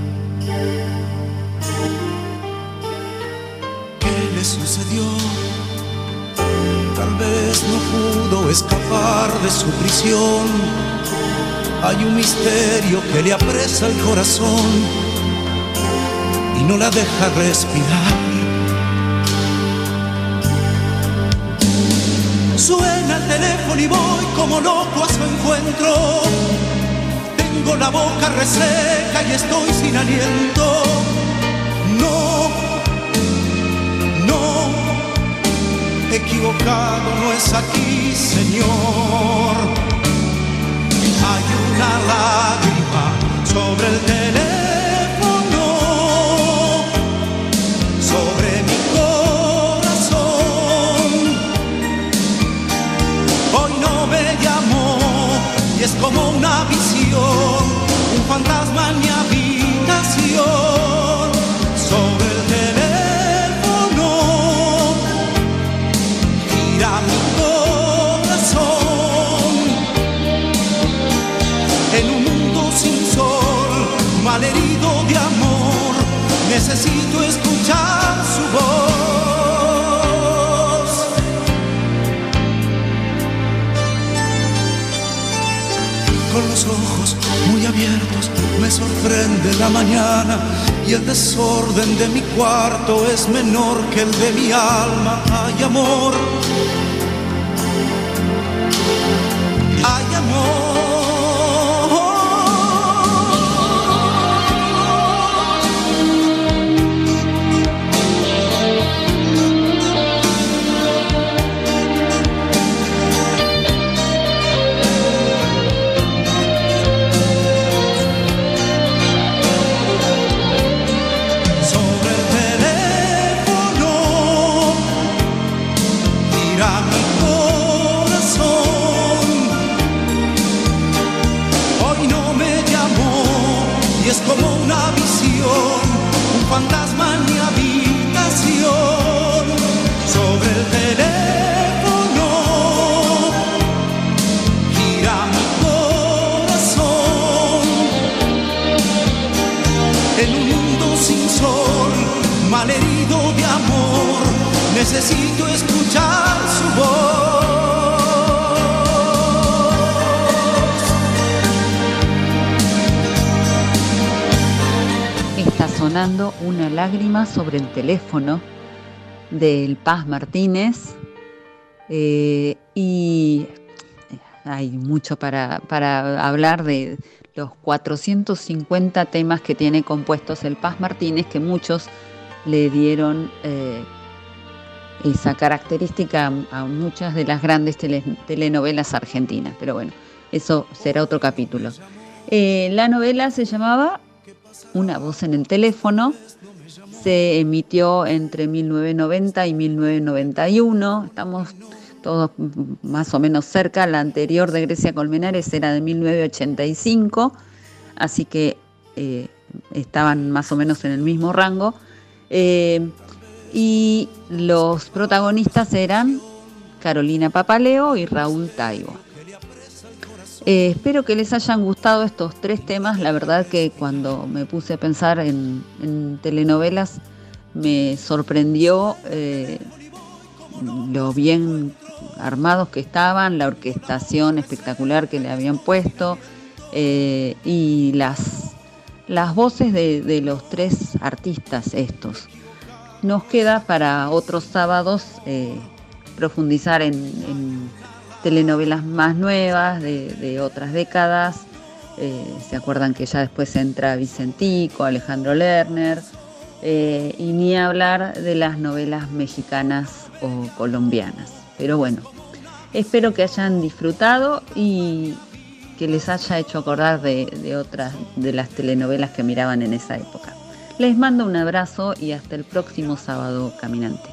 ¿Qué le sucedió? Tal vez no pudo escapar de su prisión. Hay un misterio que le apresa el corazón y no la deja respirar. Suena el teléfono y voy como loco a su encuentro. Tengo la boca reseca y estoy sin aliento. No, equivocado no es aquí, Señor. Hay una lágrima sobre el teléfono, sobre mi corazón. Hoy no me llamó y es como una visión, un fantasma en mi habitación. Sobre el teléfono gira mi corazón. En un mundo sin sol, malherido de amor, necesito escuchar su voz. Con los ojos muy abiertos me sorprende la mañana y el desorden de mi cuarto es menor que el de mi alma. Hay amor, hay amor. Es como una visión, un fantasma en mi habitación. Sobre el teléfono gira mi corazón. En un mundo sin sol, malherido de amor, necesito escuchar su voz. Está sonando Una lágrima sobre el teléfono del Paz Martínez, y hay mucho para hablar de los 450 temas que tiene compuestos el Paz Martínez, que muchos le dieron esa característica a muchas de las grandes telenovelas argentinas, pero bueno, eso será otro capítulo. La novela se llamaba Una voz en el teléfono, se emitió entre 1990 y 1991, estamos todos más o menos cerca. La anterior de Grecia Colmenares era de 1985, así que estaban más o menos en el mismo rango. Y los protagonistas eran Carolina Papaleo y Raúl Taibo. Espero que les hayan gustado estos 3 temas. La verdad que cuando me puse a pensar en telenovelas me sorprendió lo bien armados que estaban, la orquestación espectacular que le habían puesto y las voces de los 3 artistas estos. Nos queda para otros sábados profundizar en telenovelas más nuevas de otras décadas. Se acuerdan que ya después entra Vicentico, Alejandro Lerner, y ni hablar de las novelas mexicanas o colombianas. Pero bueno, espero que hayan disfrutado y que les haya hecho acordar de otras de las telenovelas que miraban en esa época. Les mando un abrazo y hasta el próximo sábado caminante.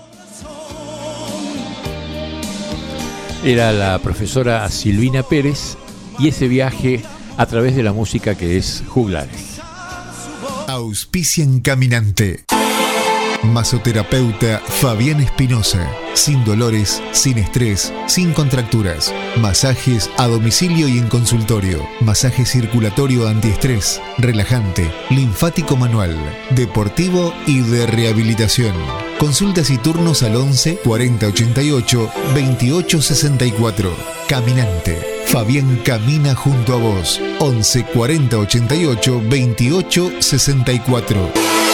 Era la profesora Silvina Pérez y ese viaje a través de la música que es Juglares. Auspician Caminante. Masoterapeuta Fabián Espinosa. Sin dolores, sin estrés, sin contracturas. Masajes a domicilio y en consultorio. Masaje circulatorio antiestrés, relajante, linfático manual, deportivo y de rehabilitación. Consultas y turnos al 11 40 88 28 64. Caminante. Fabián camina junto a vos. 11 40 88 28 64.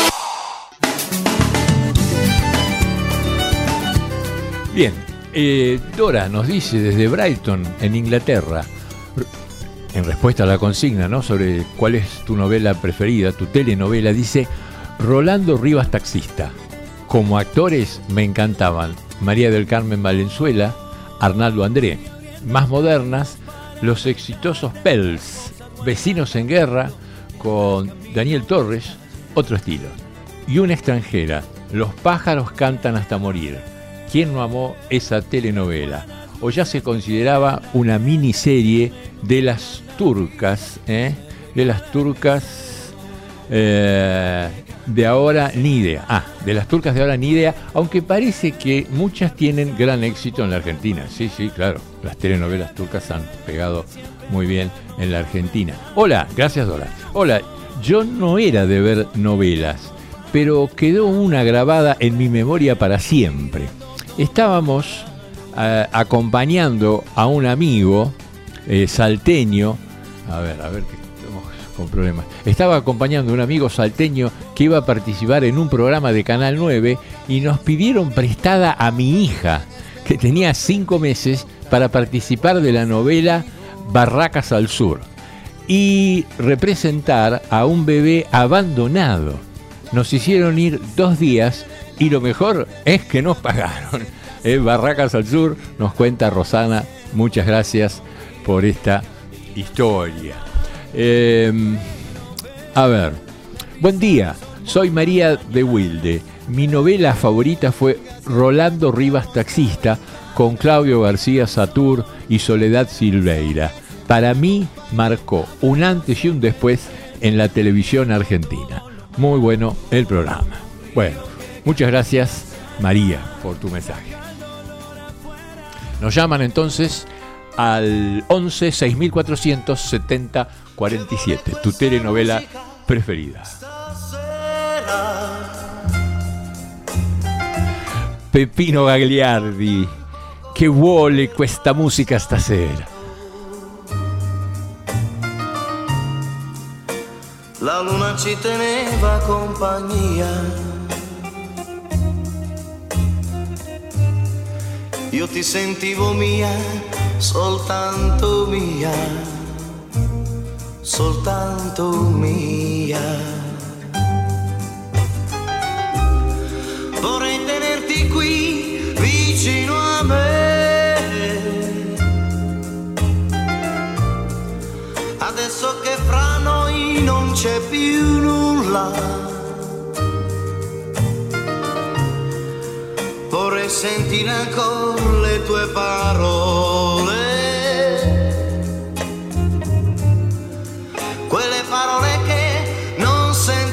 Bien, Dora nos dice desde Brighton, en Inglaterra, en respuesta a la consigna, ¿no?, sobre cuál es tu novela preferida, tu telenovela, dice Rolando Rivas Taxista. Como actores me encantaban María del Carmen Valenzuela, Arnaldo André. Más modernas, los exitosos Pels, Vecinos en Guerra, con Daniel Torres, otro estilo. Y una extranjera, Los pájaros cantan hasta morir. ¿Quién no amó esa telenovela? O ya se consideraba una miniserie de las turcas, de las turcas de ahora ni idea. De las turcas de ahora ni idea, aunque parece que muchas tienen gran éxito en la Argentina. Sí, claro, las telenovelas turcas han pegado muy bien en la Argentina. Hola, gracias Dora. Hola, yo no era de ver novelas, pero quedó una grabada en mi memoria para siempre. Estábamos acompañando a un amigo salteño. A ver, que estamos con problemas. Estaba acompañando a un amigo salteño que iba a participar en un programa de Canal 9 y nos pidieron prestada a mi hija, que tenía 5 meses, para participar de la novela Barracas al Sur y representar a un bebé abandonado. Nos hicieron ir 2 días y lo mejor es que nos pagaron. Barracas al Sur, nos cuenta Rosana. Muchas gracias por esta historia. A ver, buen día, soy María de Wilde. Mi novela favorita fue Rolando Rivas Taxista, con Claudio García Satur y Soledad Silveira. Para mí marcó un antes y un después en la televisión argentina. Muy bueno el programa. Bueno, muchas gracias María por tu mensaje. Nos llaman entonces al 11 6400 70 47, tu telenovela preferida. Peppino Gagliardi, che vuole questa musica stasera. La luna ci teneva compagnia, io ti sentivo mia, soltanto mia, soltanto mia. Vorrei tenerti qui vicino a me, adesso che fra noi non c'è più nulla. Vorrei sentire ancora le tue parole, quelle parole che non sento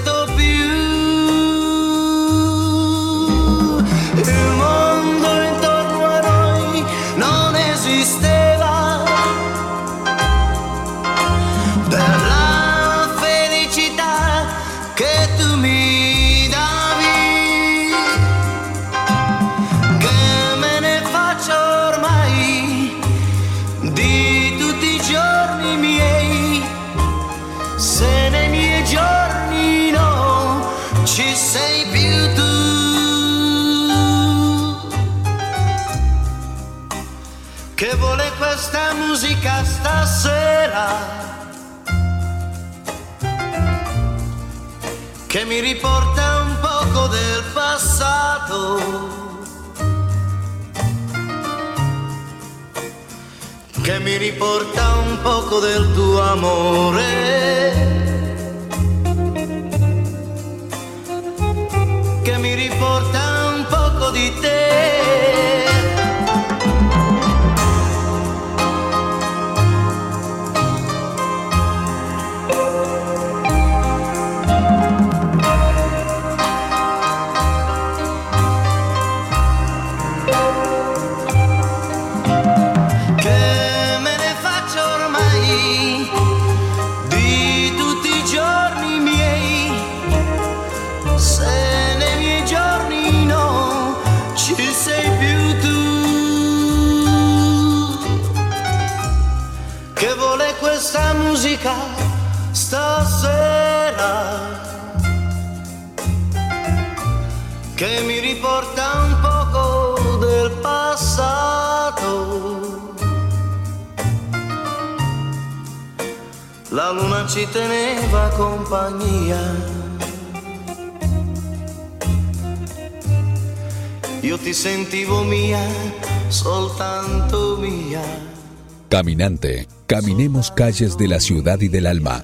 musica stasera che mi riporta un poco del passato, che mi riporta un poco del tuo amore, che mi riporta un poco di te. Questa musica stasera che mi riporta un poco del passato. La luna ci teneva compagnia, io ti sentivo mia, soltanto mia. Caminante, caminemos calles de la ciudad y del alma.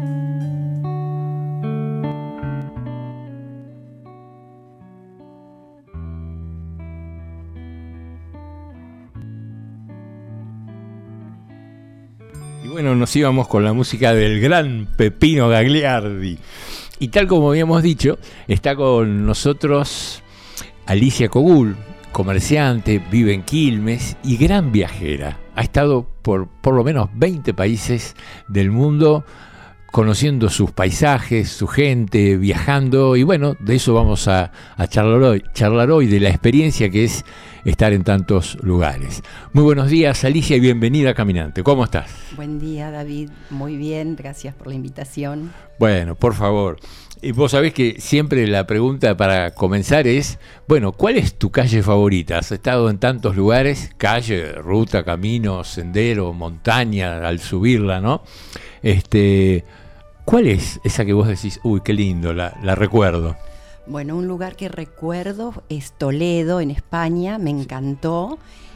Y bueno, nos íbamos con la música del gran Pepino Gagliardi. Y tal como habíamos dicho, está con nosotros Alicia Cogul, comerciante, vive en Quilmes y gran viajera. Ha estado por lo menos 20 países del mundo conociendo sus paisajes, su gente, viajando. Y bueno, de eso vamos a charlar hoy, de la experiencia que es estar en tantos lugares. Muy buenos días, Alicia, y bienvenida a Caminante. ¿Cómo estás? Buen día, David. Muy bien, gracias por la invitación. Bueno, por favor. Vos sabés que siempre la pregunta para comenzar es, bueno, ¿cuál es tu calle favorita? Has estado en tantos lugares, calle, ruta, camino, sendero, montaña, al subirla, ¿no? ¿Cuál es esa que vos decís, uy, qué lindo, la recuerdo? Bueno, un lugar que recuerdo es Toledo, en España, me encantó.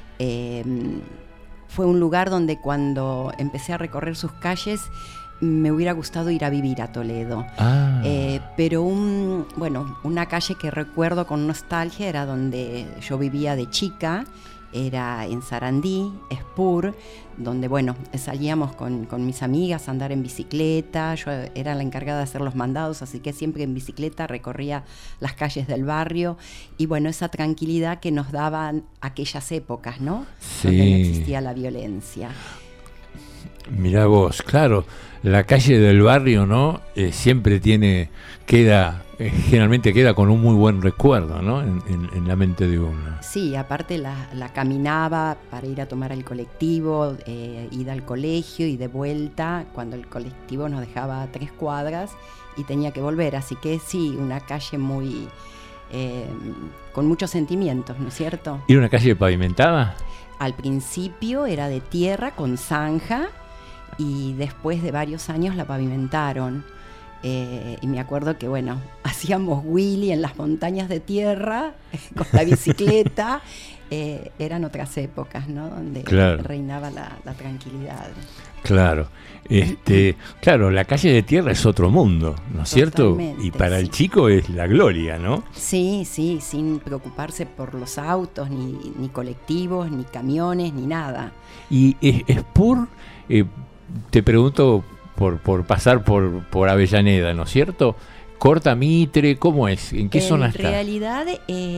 Fue un lugar donde cuando empecé a recorrer sus calles me hubiera gustado ir a vivir a Toledo. Pero una calle que recuerdo con nostalgia era donde yo vivía de chica, era en Sarandí, Espur, donde salíamos con mis amigas a andar en bicicleta. Yo era la encargada de hacer los mandados, así que siempre en bicicleta recorría las calles del barrio. Y esa tranquilidad que nos daban aquellas épocas, ¿no? Sí. Donde no existía la violencia. Mirá vos, claro, la calle del barrio, ¿no? Siempre generalmente queda con un muy buen recuerdo, ¿no? En la mente de uno. Sí, aparte la caminaba para ir a tomar el colectivo, ir al colegio y de vuelta, cuando el colectivo nos dejaba a 3 cuadras y tenía que volver, así que sí, una calle muy con muchos sentimientos, ¿no es cierto? ¿Era una calle pavimentada? Al principio era de tierra con zanja y después de varios años la pavimentaron. Y me acuerdo que, hacíamos wheelie en las montañas de tierra con la bicicleta. Eran otras épocas, ¿no? Donde reinaba la tranquilidad. Claro. Claro, la calle de tierra es otro mundo, ¿no es cierto? Y para el chico es la gloria, ¿no? Sí, sin preocuparse por los autos, ni colectivos, ni camiones, ni nada. Y Espur, te pregunto por pasar por Avellaneda, ¿no es cierto? Corta Mitre, ¿cómo es? ¿En qué zona está? En realidad,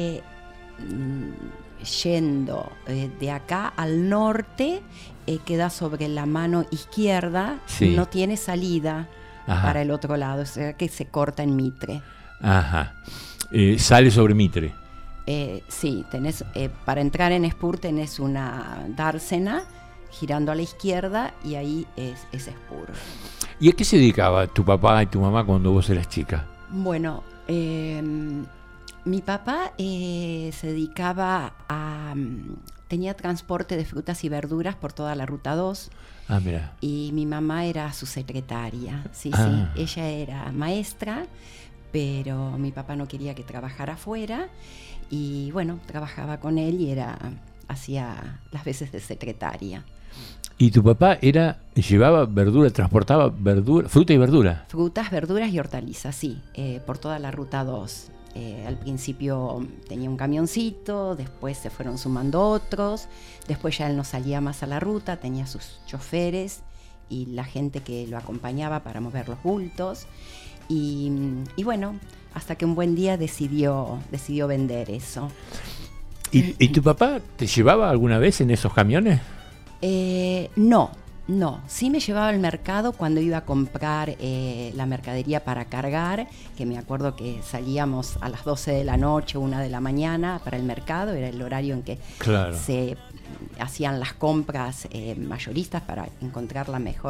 yendo de acá al norte, queda sobre la mano izquierda, sí. No tiene salida para el otro lado, o sea que se corta en Mitre. Ajá. Sale sobre Mitre. Sí, tenés, para entrar en Espur tenés una dársena girando a la izquierda y ahí es Espur. ¿Y a qué se dedicaba tu papá y tu mamá cuando vos eras chica? Bueno, mi papá se dedicaba a tenía transporte de frutas y verduras por toda la Ruta 2. Ah, mira. Y mi mamá era su secretaria. Sí. Ella era maestra, pero mi papá no quería que trabajara afuera. Y bueno, trabajaba con él y hacía las veces de secretaria. ¿Y tu papá llevaba verdura, transportaba verdura, fruta y verdura? Frutas, verduras y hortalizas, sí, por toda la Ruta 2. Al principio tenía un camioncito, después se fueron sumando otros, después ya él no salía más a la ruta, tenía sus choferes y la gente que lo acompañaba para mover los bultos. Y bueno, hasta que un buen día decidió vender eso. ¿Y tu papá te llevaba alguna vez en esos camiones? No. Sí me llevaba al mercado cuando iba a comprar la mercadería para cargar, que me acuerdo que salíamos a las 12 de la noche, 1 de la mañana para el mercado, era el horario en que se hacían las compras mayoristas para encontrar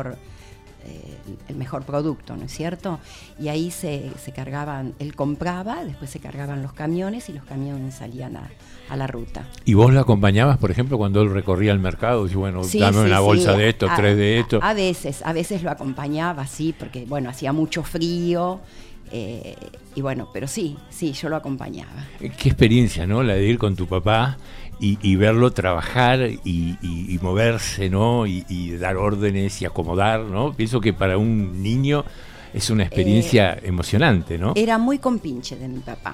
el mejor producto, ¿no es cierto? Y ahí se cargaban, él compraba, después se cargaban los camiones y los camiones salían a la ruta. ¿Y vos lo acompañabas, por ejemplo, cuando él recorría el mercado? Y bueno, dame una bolsa de esto, 3 de esto. A veces lo acompañaba, sí, porque bueno, hacía mucho frío. Y bueno, pero sí, yo lo acompañaba. Qué experiencia, ¿no? La de ir con tu papá y verlo trabajar y moverse, ¿no? Y dar órdenes y acomodar, ¿no? Pienso que para un niño es una experiencia emocionante, ¿no? Era muy compinche de mi papá.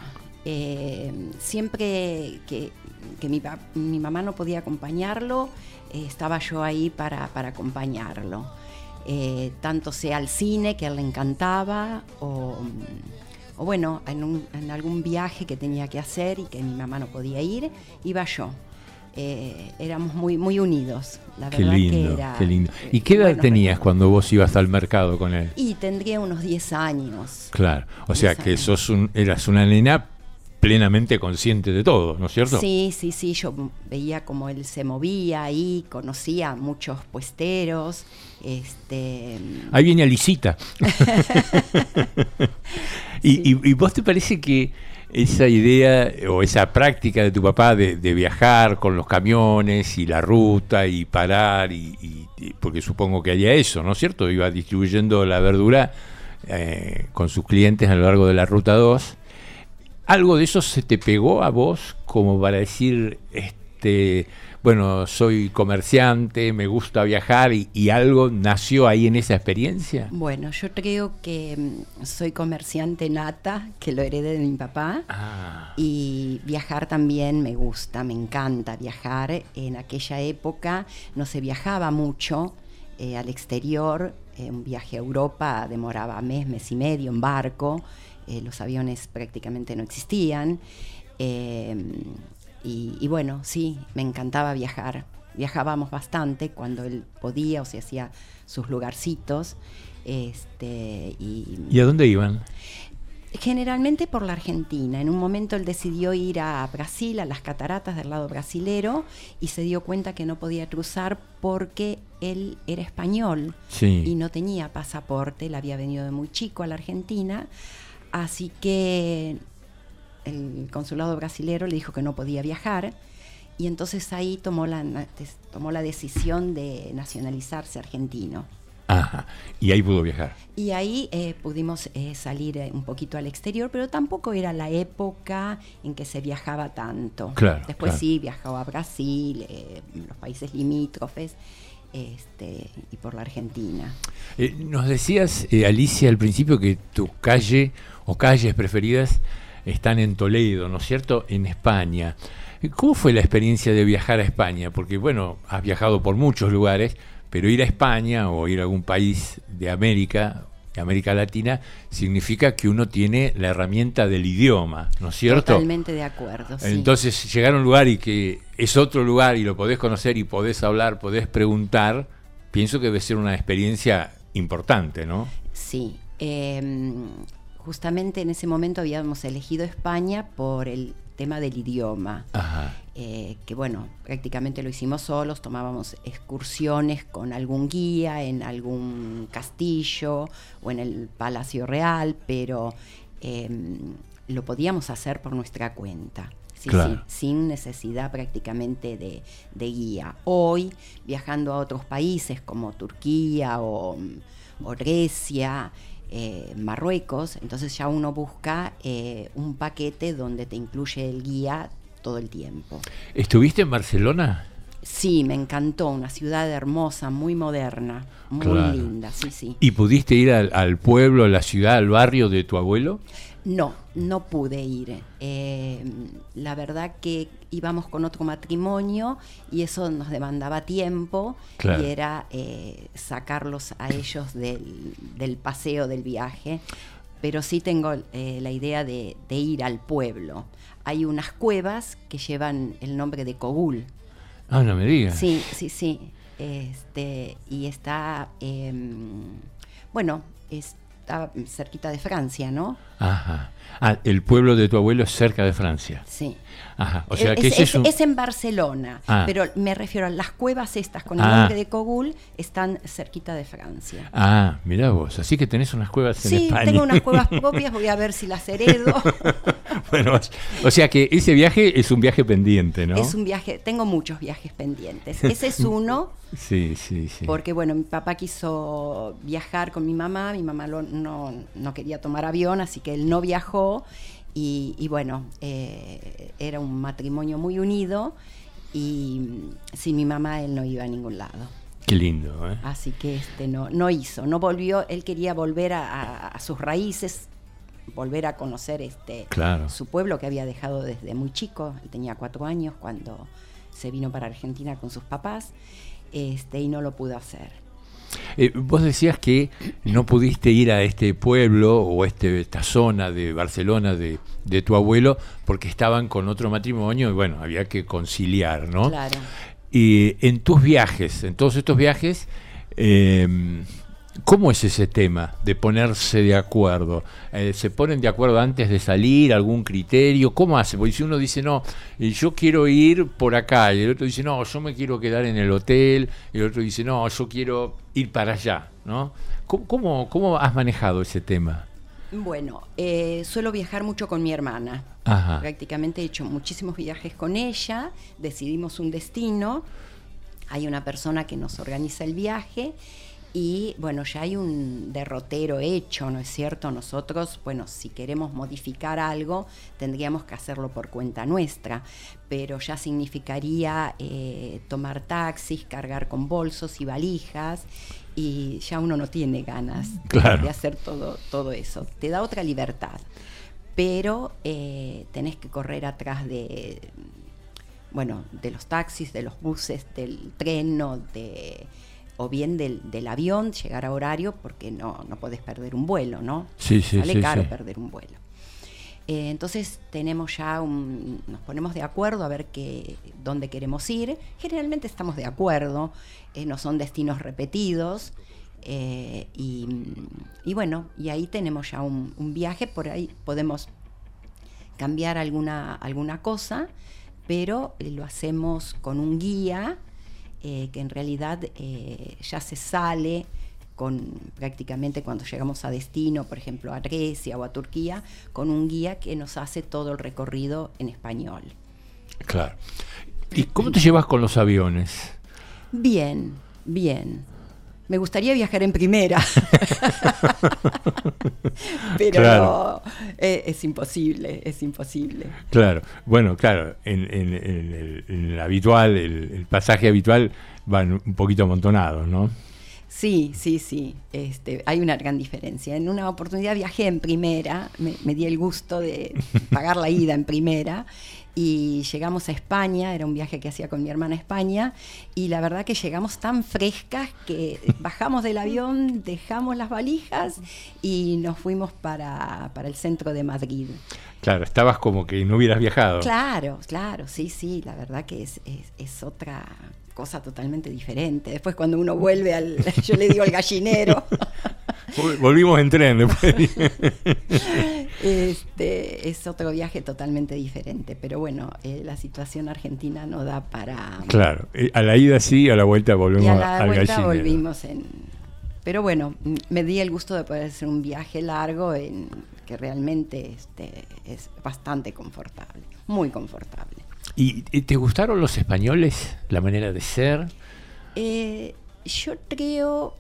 Siempre que mi mamá no podía acompañarlo, estaba yo ahí para acompañarlo. Tanto sea al cine, que a él le encantaba, o bueno, en algún viaje que tenía que hacer y que mi mamá no podía ir, iba yo. Éramos muy, muy unidos, la verdad. Qué lindo. ¿Y qué edad tenías cuando vos ibas al mercado con él? Y tendría unos 10 años. Claro, o sea que eras una nena plenamente consciente de todo, ¿no es cierto? Sí, yo veía cómo él se movía ahí, conocía a muchos puesteros. Ahí viene Alicita. ¿Y vos te parece que esa idea o esa práctica de tu papá de viajar con los camiones y la ruta y parar, porque supongo que haría eso, ¿no es cierto? Iba distribuyendo la verdura con sus clientes a lo largo de la Ruta 2. ¿Algo de eso se te pegó a vos como para decir, bueno, soy comerciante, me gusta viajar y algo nació ahí en esa experiencia? Bueno, yo creo que soy comerciante nata, que lo heredé de mi papá. Y viajar también me gusta, me encanta viajar. En aquella época no se viajaba mucho al exterior. Un viaje a Europa demoraba mes y medio en barco. Los aviones prácticamente no existían. Y bueno, sí, me encantaba viajar. Viajábamos bastante cuando él podía o se hacía sus lugarcitos. ¿Y a dónde iban? Generalmente por la Argentina. En un momento él decidió ir a Brasil, a las cataratas del lado brasilero, y se dio cuenta que no podía cruzar porque él era español y no tenía pasaporte. Él había venido de muy chico a la Argentina, así que el consulado brasilero le dijo que no podía viajar, y entonces ahí tomó la decisión de nacionalizarse argentino. Ajá, y ahí pudo viajar. Y ahí pudimos salir un poquito al exterior, pero tampoco era la época en que se viajaba tanto. Claro, después sí, viajó a Brasil, los países limítrofes, y por la Argentina. Nos decías, Alicia, al principio que tu calle o calles preferidas están en Toledo, ¿no es cierto?, en España. ¿Cómo fue la experiencia de viajar a España? Porque, bueno, has viajado por muchos lugares, pero ir a España o ir a algún país de América Latina, significa que uno tiene la herramienta del idioma, ¿no es cierto? Totalmente de acuerdo, sí. Entonces, llegar a un lugar y que es otro lugar y lo podés conocer y podés hablar, podés preguntar, pienso que debe ser una experiencia importante, ¿no? Sí. Justamente en ese momento habíamos elegido España por el tema del idioma. Ajá. Que bueno, prácticamente lo hicimos solos, tomábamos excursiones con algún guía en algún castillo o en el Palacio Real, pero lo podíamos hacer por nuestra cuenta. Sí, Claro. sí, sin necesidad prácticamente de guía. Hoy, viajando a otros países como Turquía o Grecia, Marruecos, entonces ya uno busca un paquete donde te incluye el guía todo el tiempo. ¿Estuviste en Barcelona? Sí, me encantó, una ciudad hermosa, muy moderna, muy Claro. linda, sí, sí. ¿Y pudiste ir al pueblo, a la ciudad, al barrio de tu abuelo? No pude ir. La verdad que íbamos con otro matrimonio y eso nos demandaba tiempo. Claro. Y era sacarlos a ellos del paseo, del viaje. Pero sí tengo la idea de ir al pueblo. Hay unas cuevas que llevan el nombre de Cogul. Ah, no me digas. Sí. Y está, está cerquita de Francia, ¿no? Ajá. Ah, el pueblo de tu abuelo es cerca de Francia. Sí. Ajá. O sea que es en Barcelona, pero me refiero a las cuevas estas con el nombre de Cogul, están cerquita de Francia. Ah, mirá vos, así que tenés unas cuevas en España. Sí, tengo unas cuevas propias, voy a ver si las heredo. Bueno, o sea que ese viaje es un viaje pendiente, ¿no? Es un viaje, tengo muchos viajes pendientes. Ese es uno. Sí. Porque bueno, mi papá quiso viajar con mi mamá no quería tomar avión, así que él no viajó y bueno, era un matrimonio muy unido y sin mi mamá él no iba a ningún lado. Qué lindo, ¿eh? Así que no volvió, él quería volver a sus raíces, volver a conocer Claro. su pueblo que había dejado desde muy chico. Él tenía 4 años cuando se vino para Argentina con sus papás. Y no lo pudo hacer. Vos decías que no pudiste ir a este pueblo o esta zona de Barcelona de tu abuelo porque estaban con otro matrimonio y bueno, había que conciliar, ¿no? Claro. Y en tus viajes, en todos estos viajes, ¿cómo es ese tema de ponerse de acuerdo? ¿Se ponen de acuerdo antes de salir? ¿Algún criterio? ¿Cómo hace? Porque si uno dice, no, yo quiero ir por acá, y el otro dice, no, yo me quiero quedar en el hotel, y el otro dice, no, yo quiero ir para allá, ¿no? ¿Cómo has manejado ese tema? Bueno, suelo viajar mucho con mi hermana. Ajá. Prácticamente he hecho muchísimos viajes con ella, decidimos un destino, hay una persona que nos organiza el viaje. Y bueno, ya hay un derrotero hecho, ¿no es cierto? Nosotros, bueno, si queremos modificar algo, tendríamos que hacerlo por cuenta nuestra, pero ya significaría tomar taxis, cargar con bolsos y valijas, y ya uno no tiene ganas de hacer todo eso. Te da otra libertad, pero tenés que correr atrás de los taxis, de los buses, del tren o bien del avión, llegar a horario, porque no podés perder un vuelo, ¿no? Sale caro perder un vuelo. Entonces tenemos ya nos ponemos de acuerdo a ver dónde queremos ir. Generalmente estamos de acuerdo, no son destinos repetidos, y bueno, y ahí tenemos ya un viaje. Por ahí podemos cambiar alguna cosa, pero lo hacemos con un guía, que en realidad ya se sale prácticamente cuando llegamos a destino, por ejemplo a Grecia o a Turquía, con un guía que nos hace todo el recorrido en español. Claro. ¿Y cómo te llevas con los aviones? Bien. Me gustaría viajar en primera, pero claro. Es imposible. Claro, bueno, claro, en el habitual, el pasaje habitual van un poquito amontonados, ¿no? Sí. Hay una gran diferencia. En una oportunidad viajé en primera, me di el gusto de pagar la ida en primera, y llegamos a España. Era un viaje que hacía con mi hermana a España, y la verdad que llegamos tan frescas que bajamos del avión, dejamos las valijas y nos fuimos para el centro de Madrid. Claro, estabas como que no hubieras viajado. Claro, sí, la verdad que es otra cosa totalmente diferente. Después cuando uno vuelve yo le digo al gallinero. Volvimos en tren después. Es otro viaje totalmente diferente, pero bueno, la situación argentina no da para... Claro, a la ida sí, a la vuelta volvemos al gallinero. Y a la vuelta volvimos Pero bueno, me di el gusto de poder hacer un viaje largo que realmente es bastante confortable. muy confortable. ¿Y te gustaron los españoles, la manera de ser? Yo creo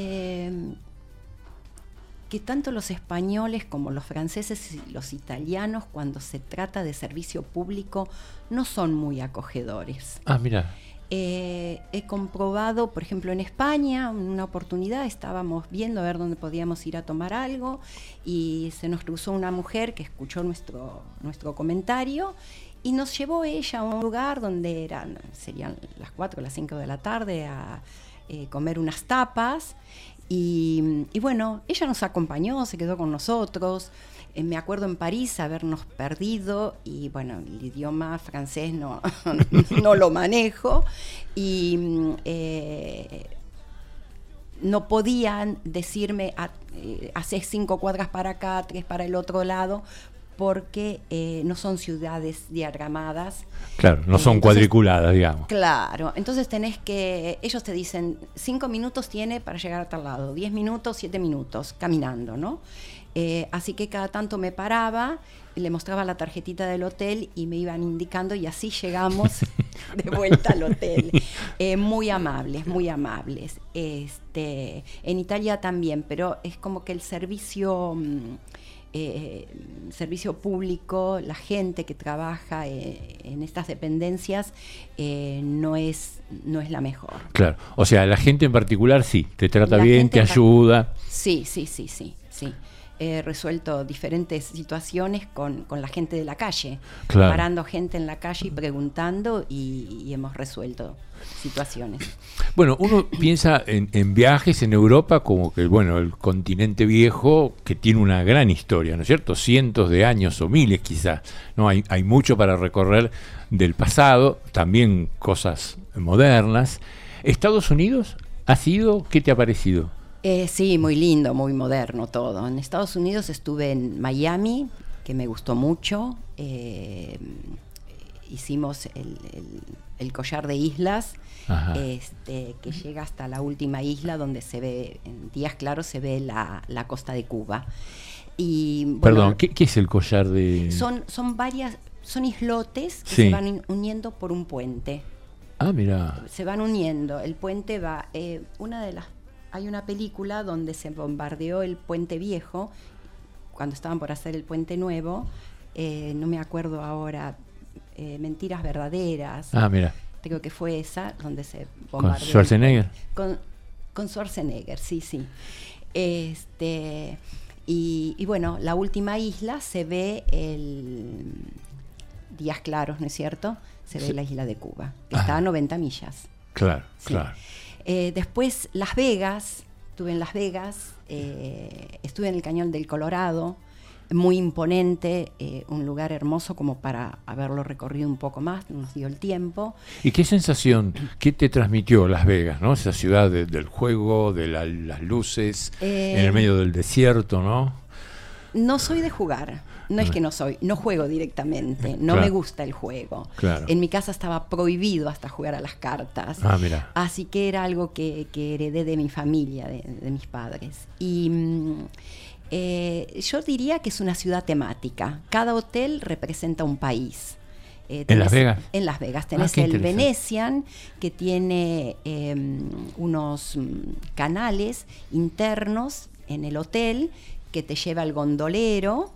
que tanto los españoles como los franceses y los italianos, cuando se trata de servicio público, no son muy acogedores. Ah, mira. He comprobado, por ejemplo, en España, en una oportunidad estábamos viendo a ver dónde podíamos ir a tomar algo y se nos cruzó una mujer que escuchó nuestro comentario y nos llevó ella a un lugar donde serían las 4 o las 5 de la tarde a comer unas tapas. Y bueno, ella nos acompañó, se quedó con nosotros. Me acuerdo en París habernos perdido y bueno, el idioma francés no lo manejo y no podían decirme haces 5 cuadras para acá, 3 para el otro lado, porque no son ciudades diagramadas. Claro, no son cuadriculadas, digamos. Claro, entonces ellos te dicen 5 minutos tiene para llegar a tal lado, 10 minutos, 7 minutos, caminando, ¿no? Así que cada tanto me paraba, le mostraba la tarjetita del hotel y me iban indicando y así llegamos de vuelta al hotel. Muy amables, muy amables. En Italia también, pero es como que el servicio público, la gente que trabaja en estas dependencias no es la mejor. Claro, o sea, la gente en particular sí, te trata bien, te ayuda. Sí. He resuelto diferentes situaciones con la gente de la calle, claro. Parando gente en la calle y preguntando y hemos resuelto situaciones. Bueno, uno piensa en viajes en Europa como que, bueno, el continente viejo que tiene una gran historia, ¿no es cierto? Cientos de años o miles quizás, ¿no? Hay mucho para recorrer del pasado, también cosas modernas. ¿Estados Unidos ha sido? ¿Qué te ha parecido? Sí, muy lindo, muy moderno todo. En Estados Unidos estuve en Miami, que me gustó mucho. Hicimos el collar de islas, que llega hasta la última isla donde se ve, en días claros se ve la costa de Cuba. Y, bueno, perdón, ¿qué es el collar de...? Son islotes que sí. se van uniendo por un puente. Ah, mira. Se van uniendo, el puente va... Hay una película donde se bombardeó el puente viejo, cuando estaban por hacer el puente nuevo, no me acuerdo ahora, Mentiras Verdaderas. Ah, mira. Creo que fue esa, donde se bombardeó. ¿Con Schwarzenegger? Con Schwarzenegger, sí. Y bueno, la última isla se ve días claros, ¿no es cierto? Se ve la isla de Cuba, que está a 90 millas. Claro, sí. Claro. Después Las Vegas, estuve en Las Vegas, estuve en el Cañón del Colorado, muy imponente, un lugar hermoso como para haberlo recorrido un poco más, nos dio el tiempo. ¿Y qué sensación, qué te transmitió Las Vegas, ¿no? Esa ciudad del juego, de las luces, en el medio del desierto, ¿no? No soy de jugar, no es que no juego directamente, no claro. me gusta el juego. Claro. En mi casa estaba prohibido hasta jugar a las cartas. Ah, mira. Así que era algo que heredé de mi familia, de mis padres. Y yo diría que es una ciudad temática. Cada hotel representa un país. ¿En Las Vegas? En Las Vegas. Tenés el Venetian, que tiene unos canales internos en el hotel, que te lleva el gondolero.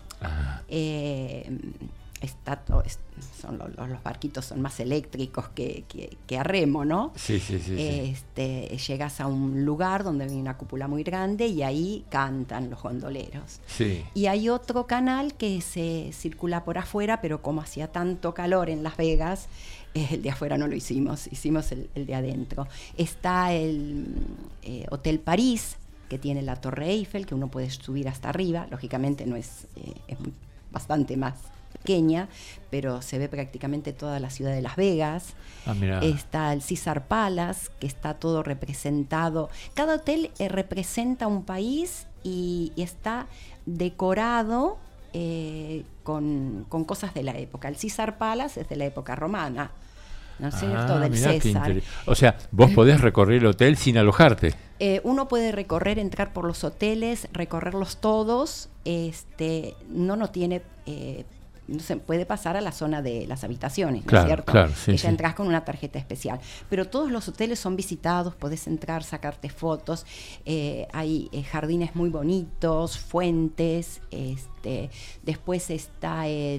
Los barquitos son más eléctricos que a remo, ¿no? Sí. Llegas a un lugar donde hay una cúpula muy grande y ahí cantan los gondoleros. Sí. Y hay otro canal que se circula por afuera, pero como hacía tanto calor en Las Vegas, el de afuera no lo hicimos el de adentro. Está el Hotel París, que tiene la Torre Eiffel, que uno puede subir hasta arriba. Lógicamente no es bastante más pequeña, pero se ve prácticamente toda la ciudad de Las Vegas. Está el Caesar Palace, que está todo representado. Cada hotel representa un país y está decorado con cosas de la época. El Caesar Palace es de la época romana, ¿no es cierto? Del César. O sea, vos podés recorrer el hotel sin alojarte. Uno puede entrar por los hoteles, recorrerlos todos. No tiene no se puede pasar a la zona de las habitaciones, ¿no Claro, es cierto? claro, sí, Que ya sí. entras con una tarjeta especial. Pero todos los hoteles son visitados, podés entrar, sacarte fotos, hay jardines muy bonitos, fuentes, después está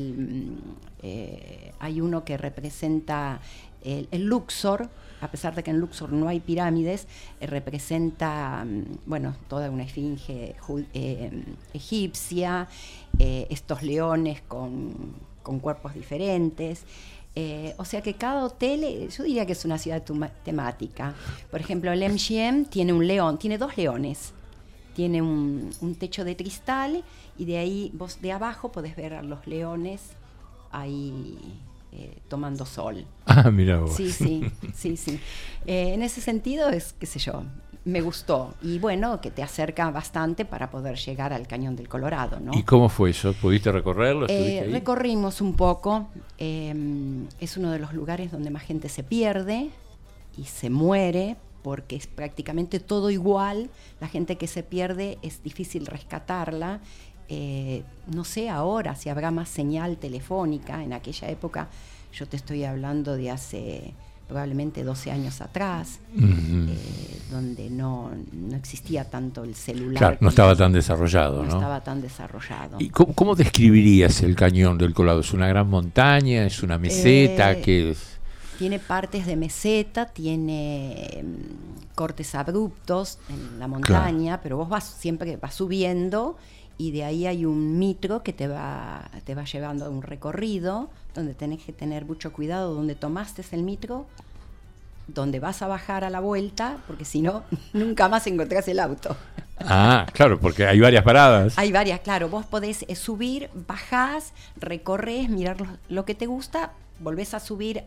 hay uno que representa el Luxor. A pesar de que en Luxor no hay pirámides, representa, toda una esfinge egipcia, estos leones con cuerpos diferentes. O sea que cada hotel, yo diría que es una ciudad temática. Por ejemplo, el MGM tiene un león, tiene 2 leones. Tiene un techo de cristal y de ahí vos de abajo podés ver a los leones ahí tomando sol. Ah, mira vos. Sí. En ese sentido es, qué sé yo, me gustó. Y bueno, que te acerca bastante para poder llegar al Cañón del Colorado, ¿no? ¿Y cómo fue eso? ¿Pudiste recorrerlo? ¿Estuviste ahí? Recorrimos un poco. Es uno de los lugares donde más gente se pierde y se muere, porque es prácticamente todo igual. La gente que se pierde es difícil rescatarla. No sé ahora si habrá más señal telefónica. En aquella época, yo te estoy hablando de hace probablemente 12 años atrás, donde no existía tanto el celular. Claro, no estaba tan desarrollado, ¿no? No estaba tan desarrollado. ¿Y cómo describirías el Cañón del Colorado? ¿Es una gran montaña? ¿Es una meseta? ¿Qué es? Tiene partes de meseta, tiene cortes abruptos en la montaña, pero vos siempre vas subiendo y de ahí hay un micro que te va llevando a un recorrido donde tenés que tener mucho cuidado donde tomaste el micro, donde vas a bajar a la vuelta, porque si no, nunca más encontrás el auto. Ah, claro, porque hay varias paradas. Hay varias, claro. Vos podés subir, bajás, recorres, mirar lo que te gusta, volvés a subir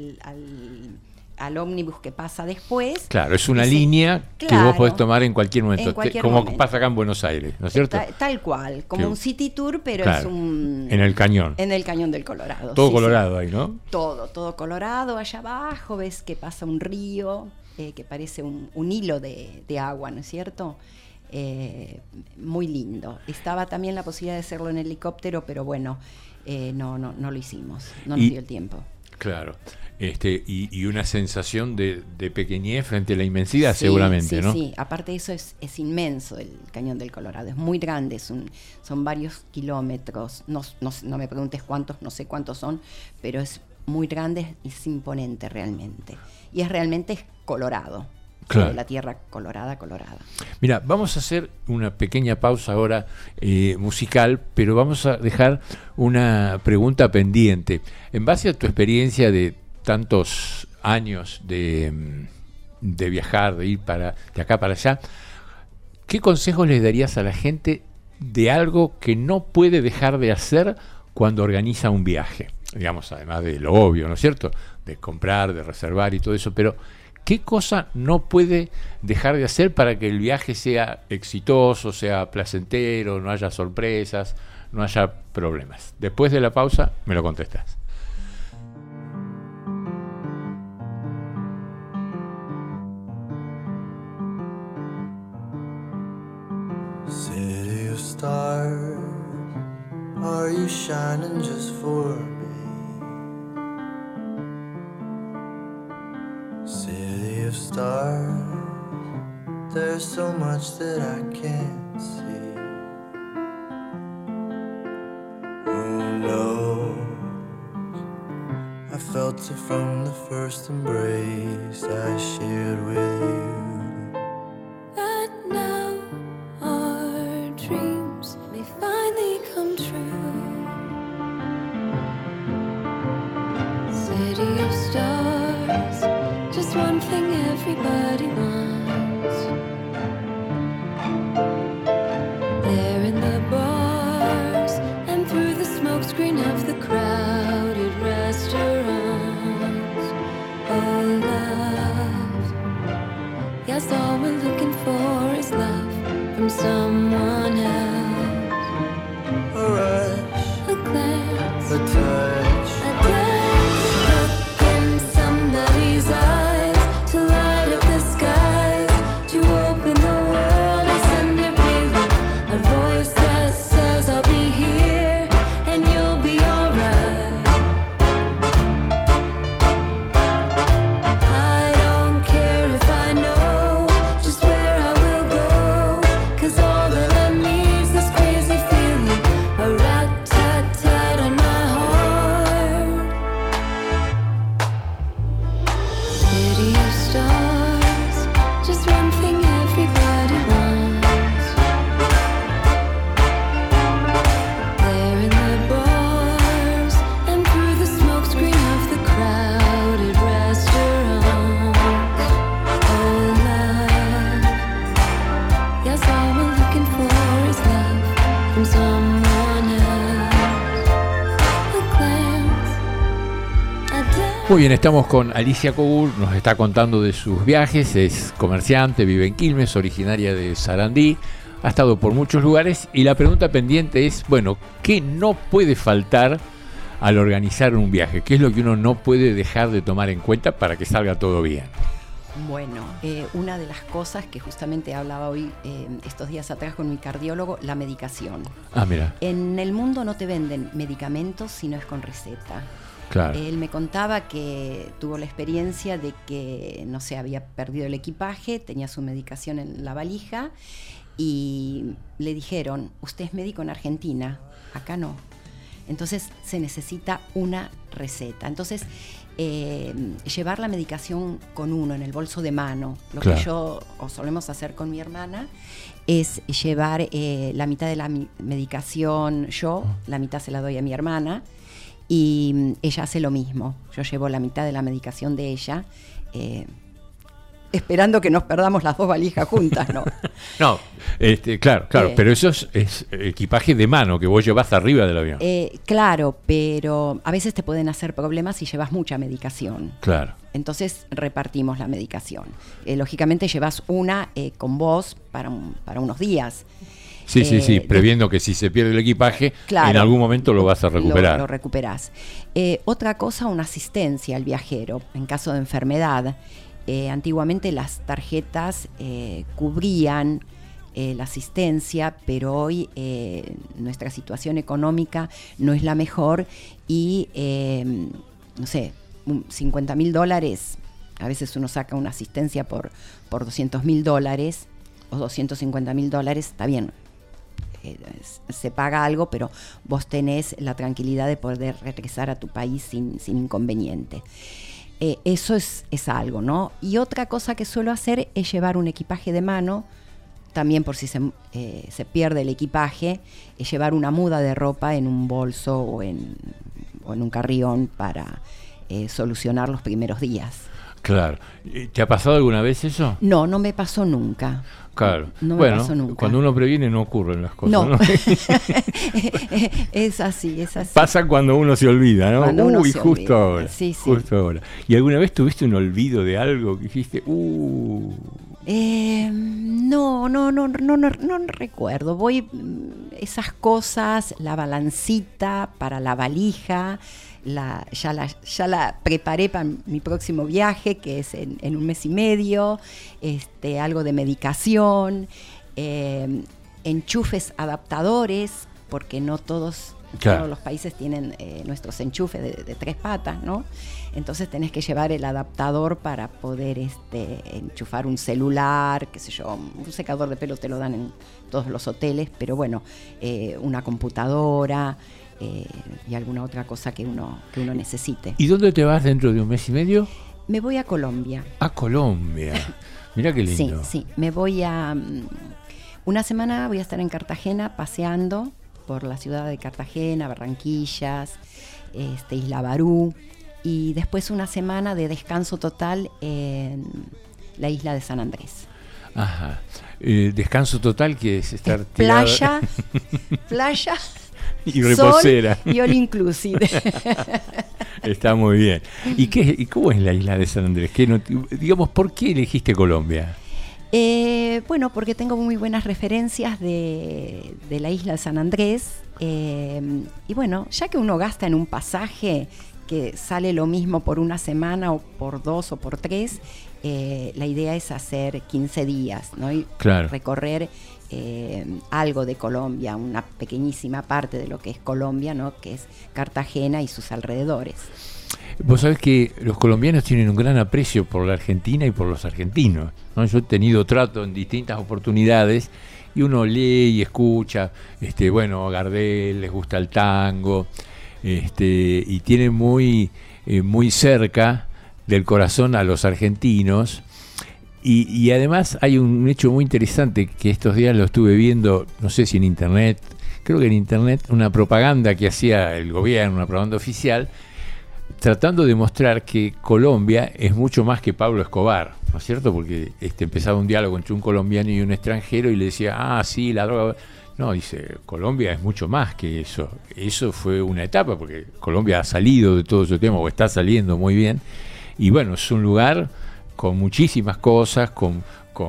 al ómnibus que pasa después. Claro, es una línea que vos podés tomar en cualquier momento, como momento. pasa acá en Buenos Aires, ¿no es cierto? Tal cual, como un city tour, pero claro, es un... En el cañón. En el Cañón del Colorado. Todo colorado ahí, ¿no? Todo colorado. Allá abajo ves que pasa un río, que parece un hilo de agua, ¿no es cierto? Muy lindo. Estaba también la posibilidad de hacerlo en helicóptero, pero bueno, no lo hicimos, no nos dio el tiempo. Claro, y una sensación de pequeñez frente a la inmensidad, seguramente, ¿no? Sí, aparte de eso es inmenso el Cañón del Colorado, es muy grande, son varios kilómetros, no me preguntes cuántos, no sé cuántos son, pero es muy grande, es imponente realmente, y es colorado. Claro. La tierra colorada. Mira, vamos a hacer una pequeña pausa ahora musical, pero vamos a dejar una pregunta pendiente. En base a tu experiencia de tantos años de viajar, de ir de acá para allá, ¿qué consejos les darías a la gente de algo que no puede dejar de hacer cuando organiza un viaje? Digamos, además de lo obvio, ¿no es cierto? De comprar, de reservar y todo eso, pero ¿qué cosa no puede dejar de hacer para que el viaje sea exitoso, sea placentero, no haya sorpresas, no haya problemas? Después de la pausa me lo contestas. City of stars, are you shining just for me? City of stars, there's so much that I can't see. Who knows? I felt it from the first embrace I shared with you. That now our dreams may finally come true. City of stars, just one thing everybody wants. There in the bars and through the smokescreen of the crowded restaurants. Oh, love, yes, all we're looking for is love from someone else. A rush, a glance, a touch, a glance. Look in somebody's eyes to light up the skies, to open the world and send it reeling. A voice that says I'll be here and you'll be alright. Muy bien, estamos con Alicia Cogur, nos está contando de sus viajes, es comerciante, vive en Quilmes, originaria de Sarandí, ha estado por muchos lugares y la pregunta pendiente es, bueno, ¿qué no puede faltar al organizar un viaje? ¿Qué es lo que uno no puede dejar de tomar en cuenta para que salga todo bien? Bueno, una de las cosas que justamente hablaba hoy, estos días atrás con mi cardiólogo, la medicación. Ah, mira. En el mundo no te venden medicamentos si no es con receta. Claro. Él me contaba que tuvo la experiencia de que, no sé, había perdido el equipaje, tenía su medicación en la valija y le dijeron, usted es médico en Argentina, acá no. Entonces se necesita una receta. Entonces, llevar la medicación con uno en el bolso de mano, lo Claro. que yo o solemos hacer con mi hermana, es llevar la mitad de la medicación yo, la mitad se la doy a mi hermana, y ella hace lo mismo. Yo llevo la mitad de la medicación de ella, esperando que nos perdamos las dos valijas juntas, ¿no? No, claro, pero eso es equipaje de mano que vos llevas arriba del avión. Claro, pero a veces te pueden hacer problemas si llevas mucha medicación. Claro. Entonces repartimos la medicación. Lógicamente llevas una con vos para unos días. Sí, previendo que si se pierde el equipaje, claro, en algún momento lo vas a recuperar. Lo recuperás. Otra cosa, una asistencia al viajero en caso de enfermedad. Antiguamente las tarjetas cubrían la asistencia, pero hoy nuestra situación económica no es la mejor y, no sé, $50.000, a veces uno saca una asistencia por $200.000 o $250.000, está bien. Se paga algo, pero vos tenés la tranquilidad de poder regresar a tu país sin inconveniente. Eso es algo, ¿no? Y otra cosa que suelo hacer es llevar un equipaje de mano, también por si se pierde el equipaje, es llevar una muda de ropa en un bolso o en un carrión para solucionar los primeros días. Claro. ¿Te ha pasado alguna vez eso? No me pasó nunca. Claro. No me pasó nunca. Cuando uno previene no ocurren las cosas, ¿no? Es así. Pasa cuando uno se olvida, ¿no? Cuando uno se justo olvida. ahora. Sí. Justo ahora. ¿Y alguna vez tuviste un olvido de algo que dijiste, No recuerdo. Voy esas cosas, la balancita para la valija, ya la preparé para mi próximo viaje, que es en un mes y medio, algo de medicación, enchufes adaptadores, porque no todos los países tienen nuestros enchufes de 3 patas, ¿no? Entonces tenés que llevar el adaptador para poder enchufar un celular, qué sé yo, un secador de pelo te lo dan en todos los hoteles, pero bueno, una computadora y alguna otra cosa que uno necesite. ¿Y dónde te vas dentro de un mes y medio? Me voy a Colombia. A Colombia. Mirá qué lindo. Sí, me voy a... una semana voy a estar en Cartagena paseando por la ciudad de Cartagena, Barranquillas, Isla Barú, y después una semana de descanso total en la isla de San Andrés. Ajá. Descanso total, que es estar tirado. Playa y reposera. Sol y all inclusive. Está muy bien. ¿Y cómo es la isla de San Andrés? Digamos, ¿por qué elegiste Colombia? Bueno, porque tengo muy buenas referencias de la isla de San Andrés. Y bueno, ya que uno gasta en un pasaje que sale lo mismo por una semana o por 2 o por 3, la idea es hacer 15 días, ¿no? Y recorrer algo de Colombia, una pequeñísima parte de lo que es Colombia, ¿no? Que es Cartagena y sus alrededores. Vos sabés que los colombianos tienen un gran aprecio por la Argentina y por los argentinos, ¿no? Yo he tenido trato en distintas oportunidades y uno lee y escucha, bueno, Gardel, les gusta el tango, y tienen muy cerca del corazón a los argentinos. Y además hay un hecho muy interesante que estos días lo estuve viendo, no sé si en internet, creo que en internet, una propaganda que hacía el gobierno, una propaganda oficial, tratando de mostrar que Colombia es mucho más que Pablo Escobar, ¿no es cierto? Porque empezaba un diálogo entre un colombiano y un extranjero y le decía, sí, la droga. No, dice, Colombia es mucho más que eso. Eso fue una etapa, porque Colombia ha salido de todo ese tema, o está saliendo muy bien. Y bueno, es un lugar con muchísimas cosas, con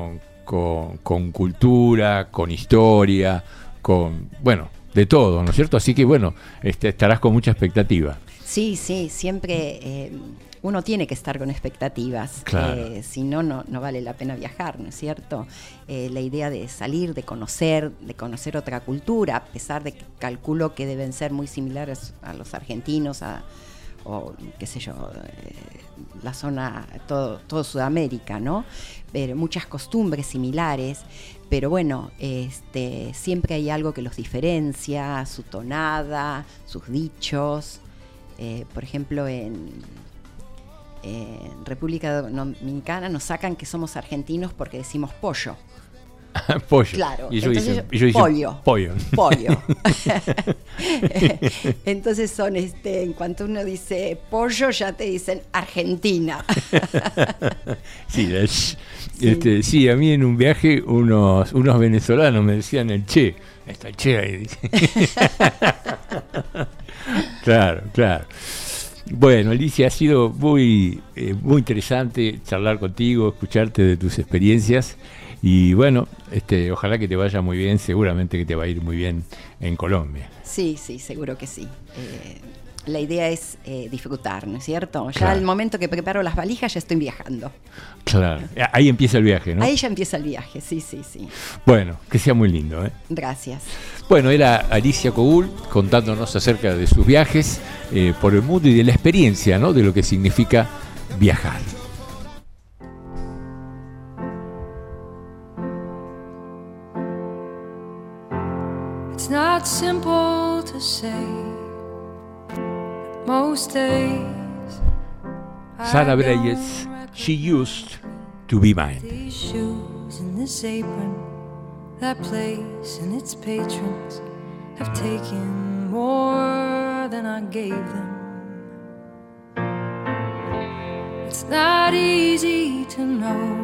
cultura, con historia, con, bueno, de todo, ¿no es cierto? Así que bueno, estarás con mucha expectativa. Sí, siempre uno tiene que estar con expectativas, Claro. Si no, no vale la pena viajar, ¿no es cierto? La idea de salir, de conocer otra cultura, a pesar de que calculo que deben ser muy similares a los argentinos, o qué sé yo, la zona, todo Sudamérica, ¿no? Pero muchas costumbres similares, pero bueno, siempre hay algo que los diferencia, su tonada, sus dichos. Por ejemplo, en República Dominicana nos sacan que somos argentinos porque decimos pollo. Pollo. Claro. Y ellos Entonces, dicen pollo. Pollo. Entonces son, en cuanto uno dice pollo, ya te dicen Argentina. Sí, sí, a mí en un viaje unos venezolanos me decían el che. Está el che ahí. Claro. Bueno, Alicia, ha sido muy interesante charlar contigo, escucharte de tus experiencias. Y bueno, ojalá que te vaya muy bien, seguramente que te va a ir muy bien en Colombia. Sí, seguro que sí. La idea es disfrutar, ¿no es cierto? Ya Claro. al momento que preparo las valijas ya estoy viajando. Claro, ahí empieza el viaje, ¿no? Ahí ya empieza el viaje, sí. Bueno, que sea muy lindo, ¿eh? Gracias. Bueno, era Alicia Cogul contándonos acerca de sus viajes por el mundo y de la experiencia, ¿no? De lo que significa viajar. It's not simple to say. Most days, Sara Breyes, She Used to Be Mine. these shoes and this apron, that place and its patrons have taken more than I gave them. It's not easy to know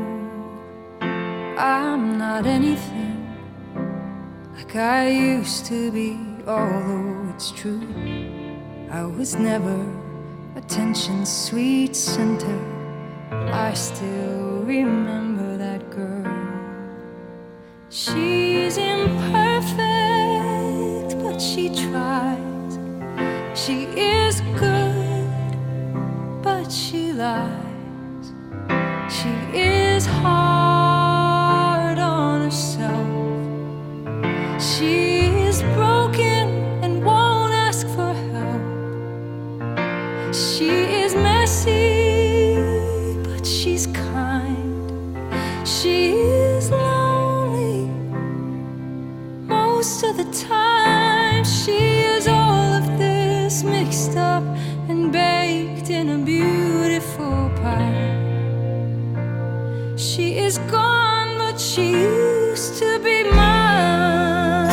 I'm not anything like I used to be, although it's true I was never attention's sweet center. I still remember that girl. She's imperfect, but she tries. She is good, but she lies. She is hard on herself. She is broken and won't ask for help. She is messy, but she's kind. She is lonely most of the time. She is all of this mixed up and baked in a beautiful pie. She is gone, but she used to be mine.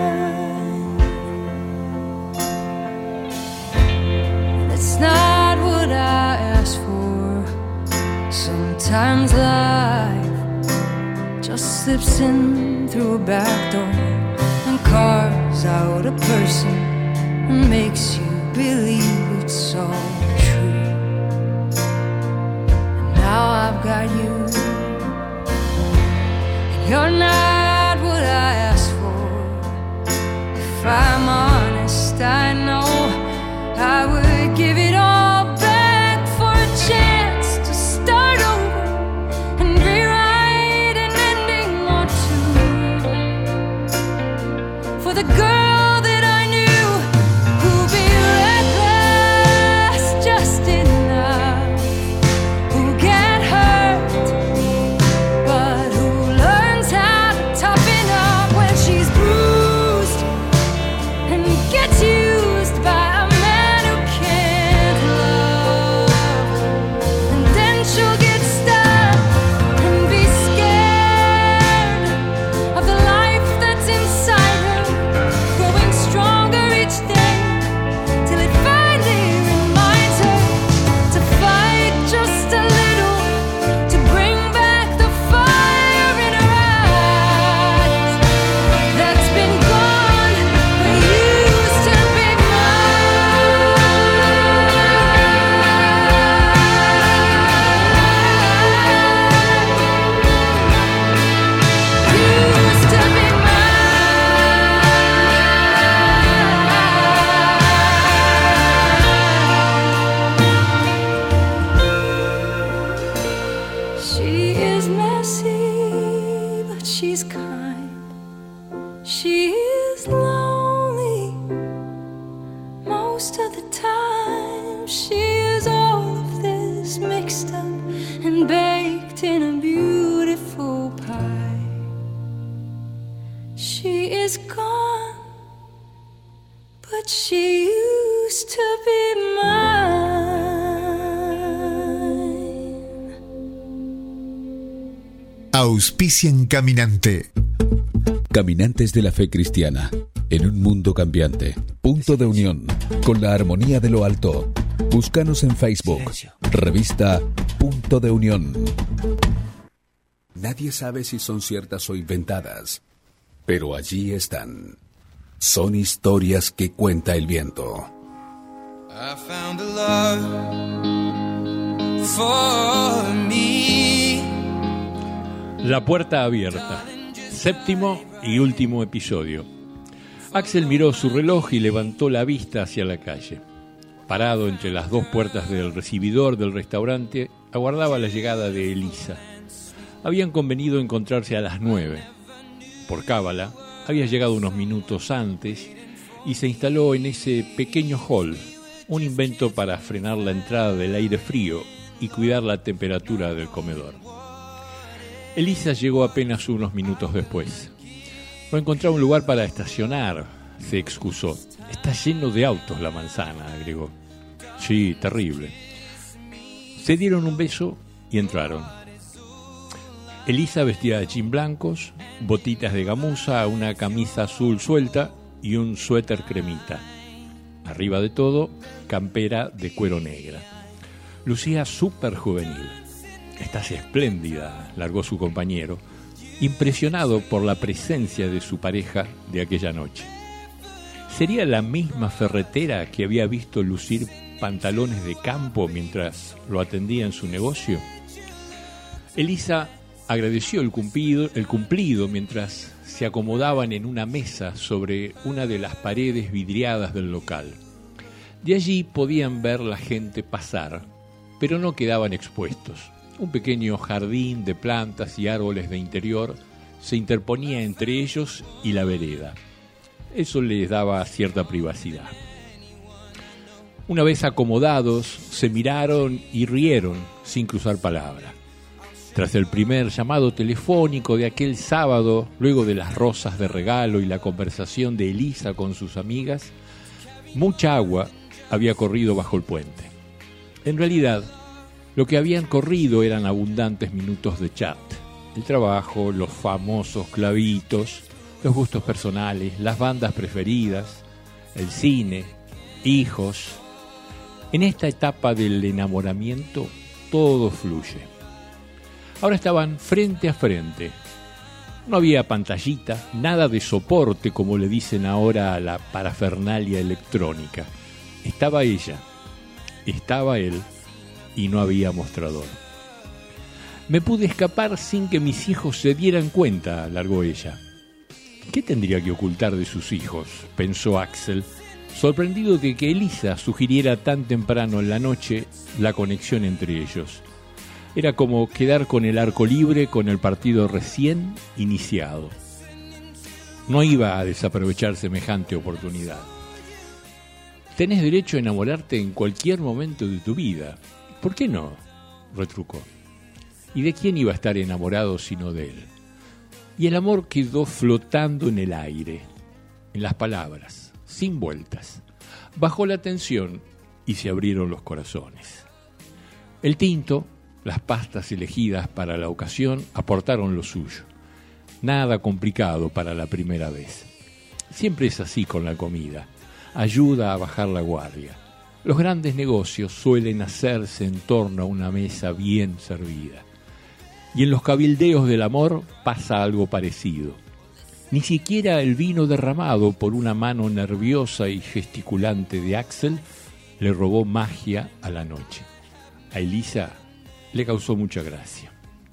That's not what I asked for. Sometimes life just slips in through a back door and carves out a person and makes you believe it's all true. And now I've got you, and you're not what I asked for. If I'm honest, I know I would give it all back for a chance to start over and rewrite an ending or two. For the girl that I knew who'd be reckless just enough, who get hurt, but who learns how to toughen up when she's bruised and gets used by a man who can't love. And then she'll get stuck and be scared of the life that's inside her, growing She is lonely most of the time. She is all of this mixed up and baked in a beautiful pie. She is gone, but she used to be mine. Auspician Caminante. Caminantes de la fe cristiana, en un mundo cambiante. Punto de unión, con la armonía de lo alto. Búscanos en Facebook, revista Punto de Unión. Nadie sabe si son ciertas o inventadas, pero allí están. Son historias que cuenta el viento. I found a love for me. La puerta abierta. Séptimo y último episodio. Axel miró su reloj y levantó la vista hacia la calle. Parado entre las dos puertas del recibidor del restaurante, aguardaba la llegada de Elisa. Habían convenido encontrarse a las 9. Por cábala, había llegado unos minutos antes y se instaló en ese pequeño hall, un invento para frenar la entrada del aire frío y cuidar la temperatura del comedor. Elisa llegó apenas unos minutos después. No encontraba un lugar para estacionar, se excusó. Está lleno de autos la manzana, agregó. Sí, terrible. Se dieron un beso y entraron. Elisa vestía de jean blancos, botitas de gamuza, una camisa azul suelta y un suéter cremita. Arriba de todo, campera de cuero negra. Lucía súper juvenil. Estás espléndida, largó su compañero, impresionado por la presencia de su pareja de aquella noche. ¿Sería la misma ferretera que había visto lucir pantalones de campo mientras lo atendía en su negocio? Elisa agradeció el cumplido mientras se acomodaban en una mesa sobre una de las paredes vidriadas del local. De allí podían ver la gente pasar, pero no quedaban expuestos. Un pequeño jardín de plantas y árboles de interior se interponía entre ellos y la vereda. Eso les daba cierta privacidad. Una vez acomodados, se miraron y rieron sin cruzar palabra. Tras el primer llamado telefónico de aquel sábado, luego de las rosas de regalo y la conversación de Elisa con sus amigas, mucha agua había corrido bajo el puente. En realidad, lo que habían corrido eran abundantes minutos de chat. El trabajo, los famosos clavitos, los gustos personales, las bandas preferidas, el cine, hijos. En esta etapa del enamoramiento, todo fluye. Ahora estaban frente a frente. No había pantallita, nada de soporte, como le dicen ahora a la parafernalia electrónica. Estaba ella, estaba él, y no había mostrador. Me pude escapar sin que mis hijos se dieran cuenta, alargó ella. ¿Qué tendría que ocultar de sus hijos?, pensó Axel, sorprendido de que Elisa sugiriera tan temprano en la noche la conexión entre ellos. Era como quedar con el arco libre con el partido recién iniciado. No iba a desaprovechar semejante oportunidad. Tenés derecho a enamorarte en cualquier momento de tu vida. ¿Por qué no?, retrucó. ¿Y de quién iba a estar enamorado sino de él? Y el amor quedó flotando en el aire, en las palabras, sin vueltas. Bajó la tensión y se abrieron los corazones. El tinto, las pastas elegidas para la ocasión, aportaron lo suyo. Nada complicado para la primera vez. Siempre es así con la comida. Ayuda a bajar la guardia. Los grandes negocios suelen hacerse en torno a una mesa bien servida. Y en los cabildeos del amor pasa algo parecido. Ni siquiera el vino derramado por una mano nerviosa y gesticulante de Axel le robó magia a la noche. A Elisa le causó mucha gracia.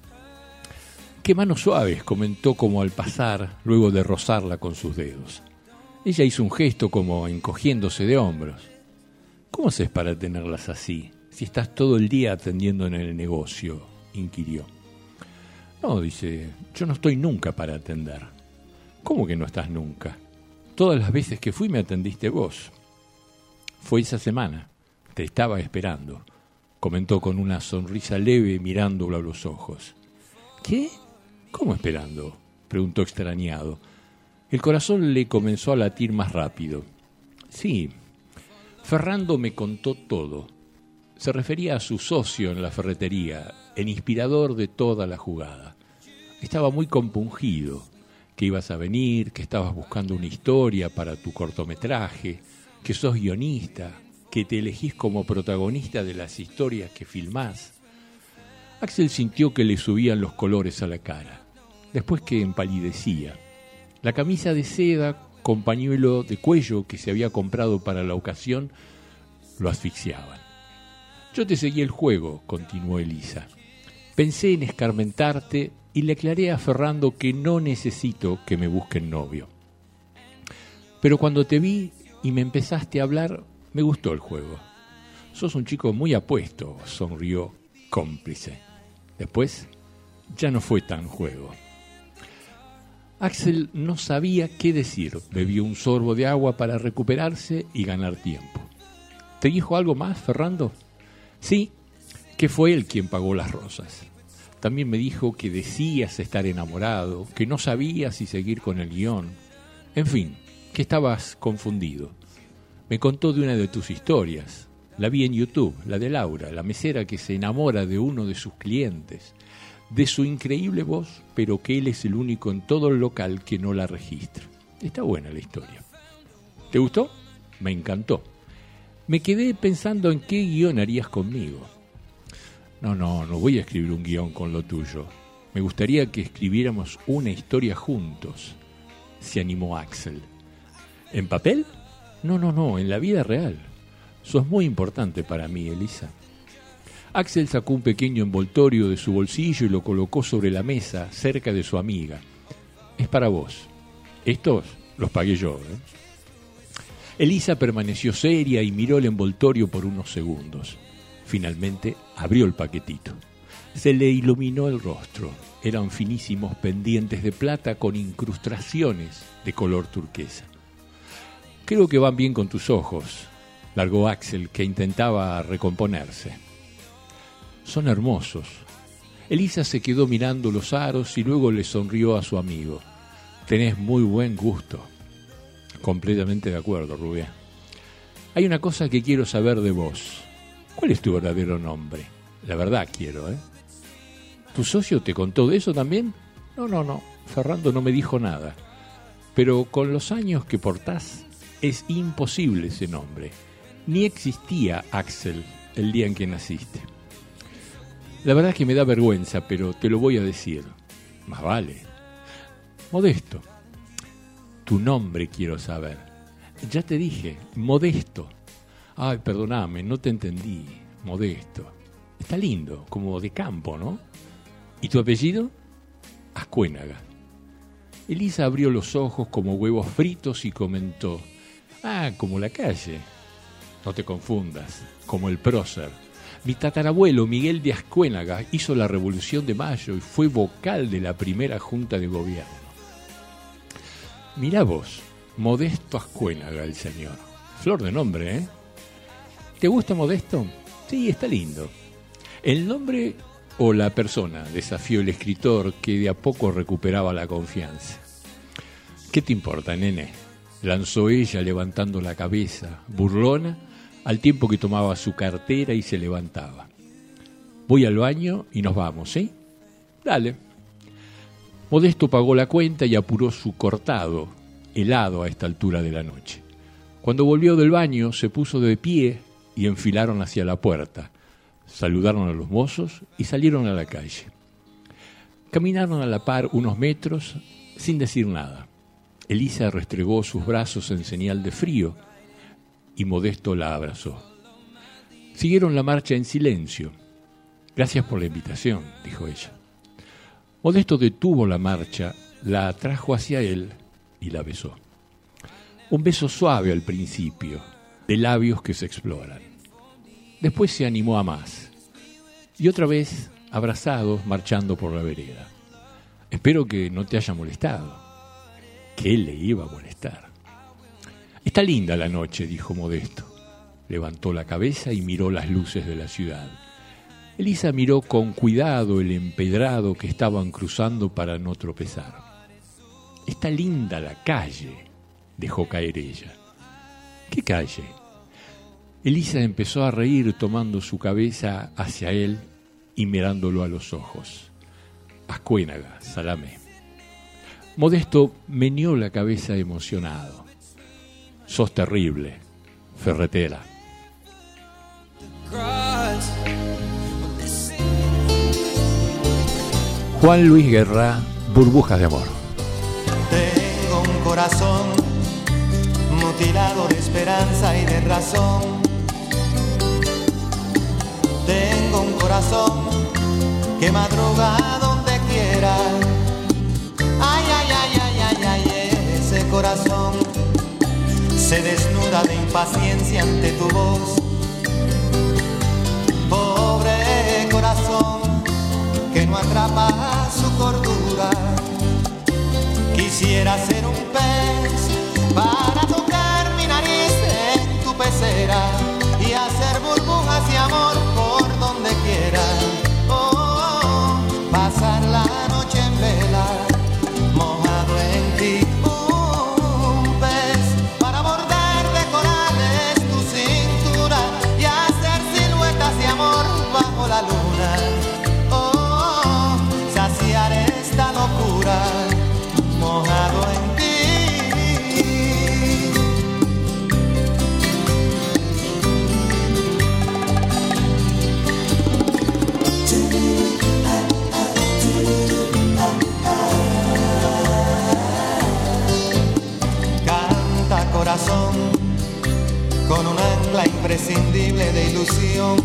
«Qué manos suaves», comentó como al pasar, luego de rozarla con sus dedos. Ella hizo un gesto como encogiéndose de hombros. «¿Cómo haces para tenerlas así, si estás todo el día atendiendo en el negocio?», inquirió. «No», dice, «yo no estoy nunca para atender. ¿Cómo que no estás nunca? Todas las veces que fui me atendiste vos. Fue esa semana. Te estaba esperando, comentó con una sonrisa leve mirándolo a los ojos. ¿Qué? ¿Cómo esperando?, preguntó extrañado. El corazón le comenzó a latir más rápido. Sí, Ferrando me contó todo. Se refería a su socio en la ferretería, el inspirador de toda la jugada. Estaba muy compungido, que ibas a venir, que estabas buscando una historia para tu cortometraje, que sos guionista, que te elegís como protagonista de las historias que filmás. Axel sintió que le subían los colores a la cara, después que empalidecía. La camisa de seda con pañuelo de cuello que se había comprado para la ocasión lo asfixiaban. Yo te seguí el juego, continuó Elisa. Pensé en escarmentarte y le aclaré a Ferrando que no necesito que me busquen novio. Pero cuando te vi y me empezaste a hablar, me gustó el juego. Sos un chico muy apuesto, sonrió cómplice. Después, ya no fue tan juego. Axel no sabía qué decir. Bebió un sorbo de agua para recuperarse y ganar tiempo. ¿Te dijo algo más, Ferrando? Sí, que fue él quien pagó las rosas. También me dijo que decías estar enamorado, que no sabías si seguir con el guión. En fin, que estabas confundido. Me contó de una de tus historias. La vi en YouTube, la de Laura, la mesera que se enamora de uno de sus clientes, de su increíble voz, pero que él es el único en todo el local que no la registra. Está buena la historia. ¿Te gustó? Me encantó. Me quedé pensando en qué guión harías conmigo. No voy a escribir un guión con lo tuyo. Me gustaría que escribiéramos una historia juntos, se animó Axel. ¿En papel? No, en la vida real. Sos muy importante para mí, Elisa. Axel sacó un pequeño envoltorio de su bolsillo y lo colocó sobre la mesa, cerca de su amiga. Es para vos. Estos los pagué yo, Elisa permaneció seria y miró el envoltorio por unos segundos. Finalmente abrió el paquetito. Se le iluminó el rostro. Eran finísimos pendientes de plata con incrustaciones de color turquesa. Creo que van bien con tus ojos, largó Axel, que intentaba recomponerse. Son hermosos. Elisa se quedó mirando los aros y luego le sonrió a su amigo. Tenés muy buen gusto. Completamente de acuerdo, Rubén. Hay una cosa que quiero saber de vos. ¿Cuál es tu verdadero nombre? La verdad quiero, ¿Tu socio te contó de eso también? No. Ferrando no me dijo nada. Pero con los años que portás, es imposible ese nombre. Ni existía Axel el día en que naciste. La verdad es que me da vergüenza, pero te lo voy a decir. Más vale. Modesto. Tu nombre quiero saber. Ya te dije, Modesto. Ay, perdóname, no te entendí. Modesto. Está lindo, como de campo, ¿no? ¿Y tu apellido? Ascuénaga. Elisa abrió los ojos como huevos fritos y comentó: como la calle. No te confundas, como el prócer. Mi tatarabuelo Miguel de Ascuénaga hizo la Revolución de Mayo y fue vocal de la primera Junta de Gobierno. Mirá vos, Modesto Ascuénaga el señor. Flor de nombre, ¿Te gusta Modesto? Sí, está lindo. ¿El nombre o la persona?, desafió el escritor, que de a poco recuperaba la confianza. ¿Qué te importa, nene?, lanzó ella levantando la cabeza, burlona, al tiempo que tomaba su cartera y se levantaba. Voy al baño y nos vamos, ¿sí? Dale. Modesto pagó la cuenta y apuró su cortado, helado a esta altura de la noche. Cuando volvió del baño, se puso de pie y enfilaron hacia la puerta. Saludaron a los mozos y salieron a la calle. Caminaron a la par unos metros sin decir nada. Elisa restregó sus brazos en señal de frío y Modesto la abrazó. Siguieron la marcha en silencio. Gracias por la invitación, dijo ella. Modesto detuvo la marcha, la atrajo hacia él y la besó. Un beso suave al principio, de labios que se exploran. Después se animó a más. Y otra vez, abrazados, marchando por la vereda. Espero que no te haya molestado. ¿Qué le iba a molestar? Está linda la noche, dijo Modesto. Levantó la cabeza y miró las luces de la ciudad. Elisa miró con cuidado el empedrado que estaban cruzando para no tropezar. Está linda la calle, dejó caer ella. ¿Qué calle? Elisa empezó a reír tomando su cabeza hacia él y mirándolo a los ojos. Ascuénaga, Salamé. Modesto meneó la cabeza emocionado. Sos terrible, ferretera. Juan Luis Guerra, Burbujas de amor. Tengo un corazón mutilado de esperanza y de razón. Tengo un corazón que madruga donde quiera. Ay, ay, ay, ay, ay, ay, ese corazón se desnuda de impaciencia ante tu voz. Pobre corazón que no atrapa su cordura. Quisiera ser un pez para tocar mi nariz en tu pecera y hacer burbujas de amor por donde quiera. Oh, pasar la noche en vela, mojado en ti. Un pez para bordar de corales tu cintura y hacer siluetas de amor bajo la luna. Oh, saciar esta locura, mojado en ti. Canta corazón con un ancla imprescindible de ilusión.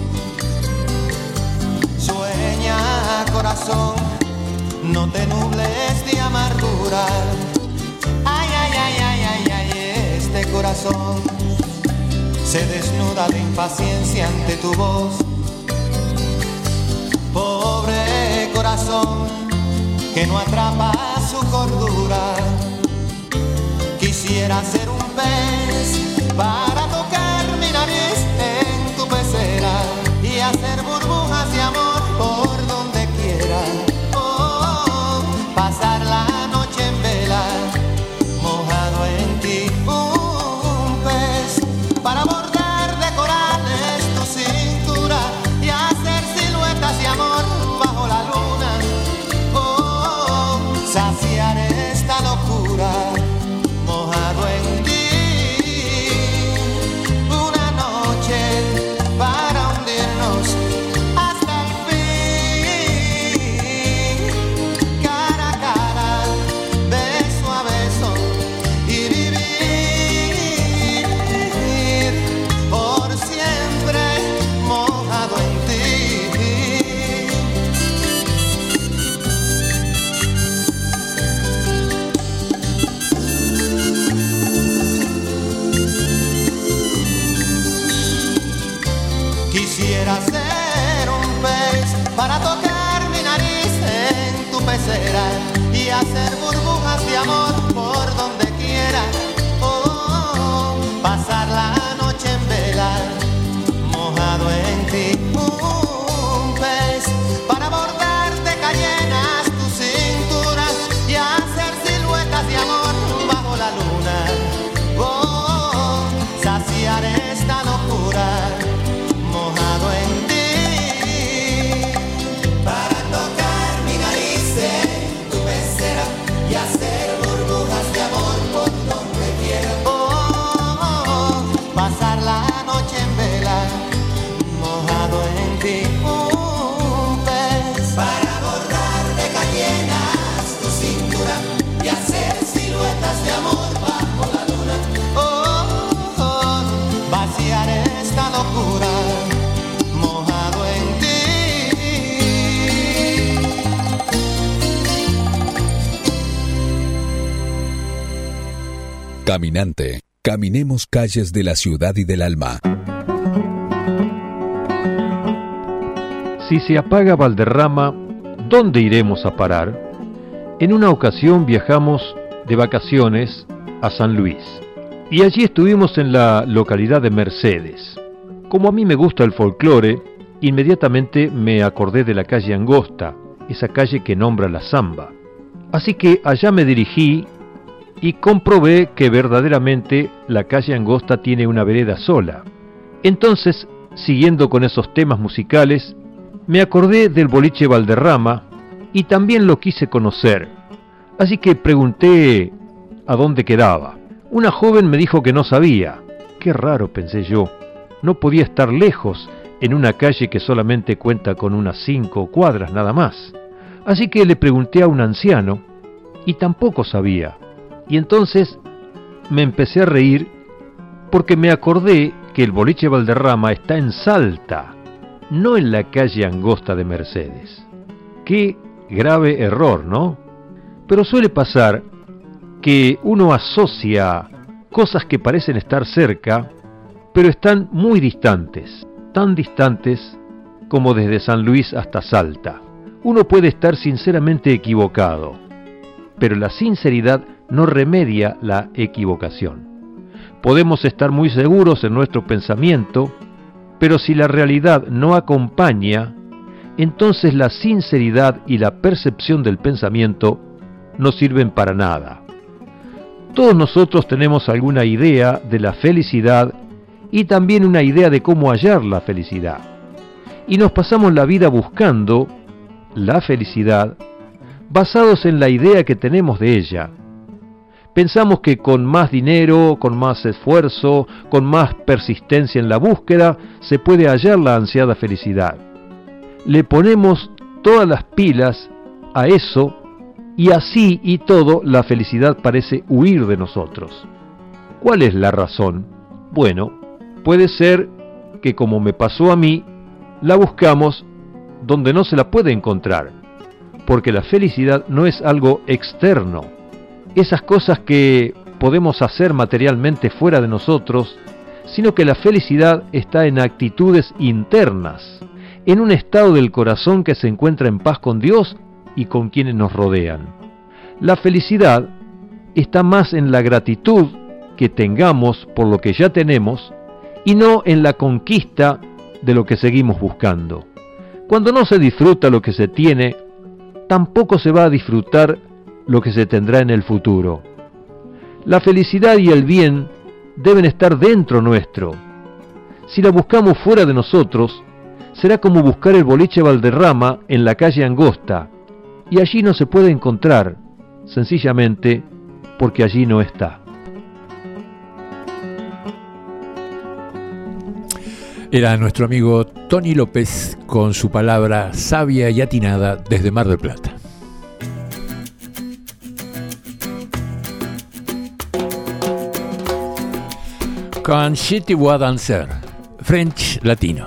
Sueña corazón, no te nubles de amargura. Ay, ay, ay, ay, ay, ay, este corazón se desnuda de impaciencia ante tu voz. Pobre corazón que no atrapa su cordura. Quisiera ser un pez para tocar mi nariz en tu pecera y hacer burbujas de amor por donde quiera. Pasar la noche en vela, mojado en ti. Un pez para bordar de corales tu cintura y hacer siluetas de amor bajo la luna. Oh, saciar esta locura, mojado en ti. Una noche para hundirnos hasta el fin. Cara a cara, beso a beso y vivir por siempre mojado en ti. Quisiera ser un pez para tocar mi nariz en tu pecera y hacer burbujas de amor por donde quiera. Oh, pasar la noche en vela, mojado en ti. Un pez para bordar de cayenas tu cintura y hacer siluetas de amor bajo la luna. Oh, saciar esta locura, mojado en ti. Para tocar mi nariz en tu pecera y hacer burbujas de amor por donde quiera. Oh, oh, oh, pasar la noche en vela, mojado en ti. Un pez para bordar de cayenas tu cintura y hacer siluetas de amor bajo la luna. Oh, oh, oh, vaciar esta locura, mojado en ti. Caminante, caminemos calles de la ciudad y del alma. Si se apaga Valderrama, ¿dónde iremos a parar? En una ocasión viajamos de vacaciones a San Luis. Y allí estuvimos en la localidad de Mercedes. Como a mí me gusta el folclore, inmediatamente me acordé de la calle Angosta, esa calle que nombra la samba. Así que allá me dirigí y comprobé que verdaderamente la calle Angosta tiene una vereda sola. Entonces, siguiendo con esos temas musicales, me acordé del boliche Valderrama y también lo quise conocer. Así que pregunté a dónde quedaba. Una joven me dijo que no sabía. Qué raro, pensé yo. No podía estar lejos en una calle que solamente cuenta con unas 5 cuadras nada más. Así que le pregunté a un anciano y tampoco sabía. Y entonces me empecé a reír porque me acordé que el boliche Valderrama está en Salta, no en la calle Angosta de Mercedes. Qué grave error, ¿no? Pero suele pasar que uno asocia cosas que parecen estar cerca, pero están muy distantes, tan distantes como desde San Luis hasta Salta. Uno puede estar sinceramente equivocado, pero la sinceridad no remedia la equivocación. Podemos estar muy seguros en nuestro pensamiento, pero si la realidad no acompaña, entonces la sinceridad y la percepción del pensamiento no sirven para nada. Todos nosotros tenemos alguna idea de la felicidad y también una idea de cómo hallar la felicidad. Y nos pasamos la vida buscando la felicidad basados en la idea que tenemos de ella. Pensamos que con más dinero, con más esfuerzo, con más persistencia en la búsqueda, se puede hallar la ansiada felicidad. Le ponemos todas las pilas a eso y así y todo la felicidad parece huir de nosotros. ¿Cuál es la razón? Bueno, puede ser que como me pasó a mí, la buscamos donde no se la puede encontrar, porque la felicidad no es algo externo. Esas cosas que podemos hacer materialmente fuera de nosotros, sino que la felicidad está en actitudes internas, en un estado del corazón que se encuentra en paz con Dios y con quienes nos rodean. La felicidad está más en la gratitud que tengamos por lo que ya tenemos y no en la conquista de lo que seguimos buscando. Cuando no se disfruta lo que se tiene, tampoco se va a disfrutar lo que se tendrá en el futuro. La felicidad y el bien deben estar dentro nuestro. Si la buscamos fuera de nosotros, será como buscar el boliche Valderrama en la calle Angosta, y allí no se puede encontrar, sencillamente porque allí no está. Era nuestro amigo Tony López con su palabra sabia y atinada desde Mar del Plata. Quand je te vois danser, French latino.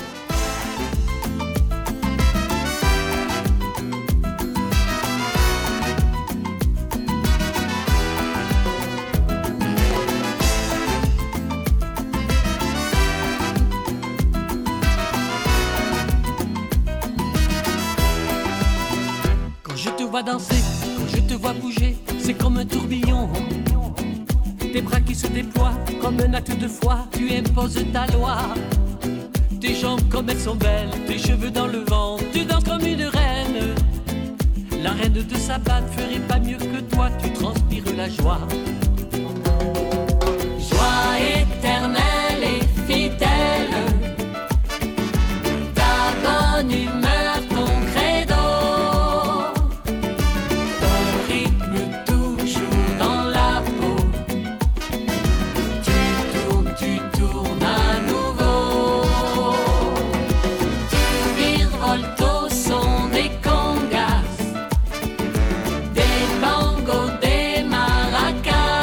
Quand je te vois danser, quand je te vois bouger, c'est comme un tourbillon. Tes bras qui se déploient comme un acte de foi, tu imposes ta loi. Tes jambes comme elles sont belles, tes cheveux dans le vent, tu danses comme une reine. La reine de Saba ne ferait pas mieux que toi, tu transpires la joie. Joie éternelle et fidèle, ta bonne humeur, ton credo, ton rythme toujours dans la peau. Tu tournes à nouveau, tu virevoltes au son des congas, des bongos, des maracas.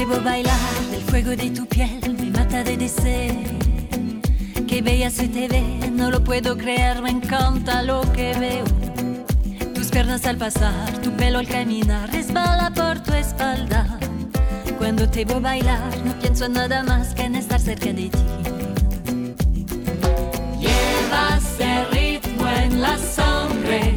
te veo bailar, el fuego de tu piel me mata de deseo. Que bella se te ve, no lo puedo creer, me encanta lo que veo. Tus piernas al pasar, tu pelo al caminar, resbala por tu espalda. Cuando te veo bailar, no pienso en nada más que en estar cerca de ti. Llevas el ritmo en la sangre,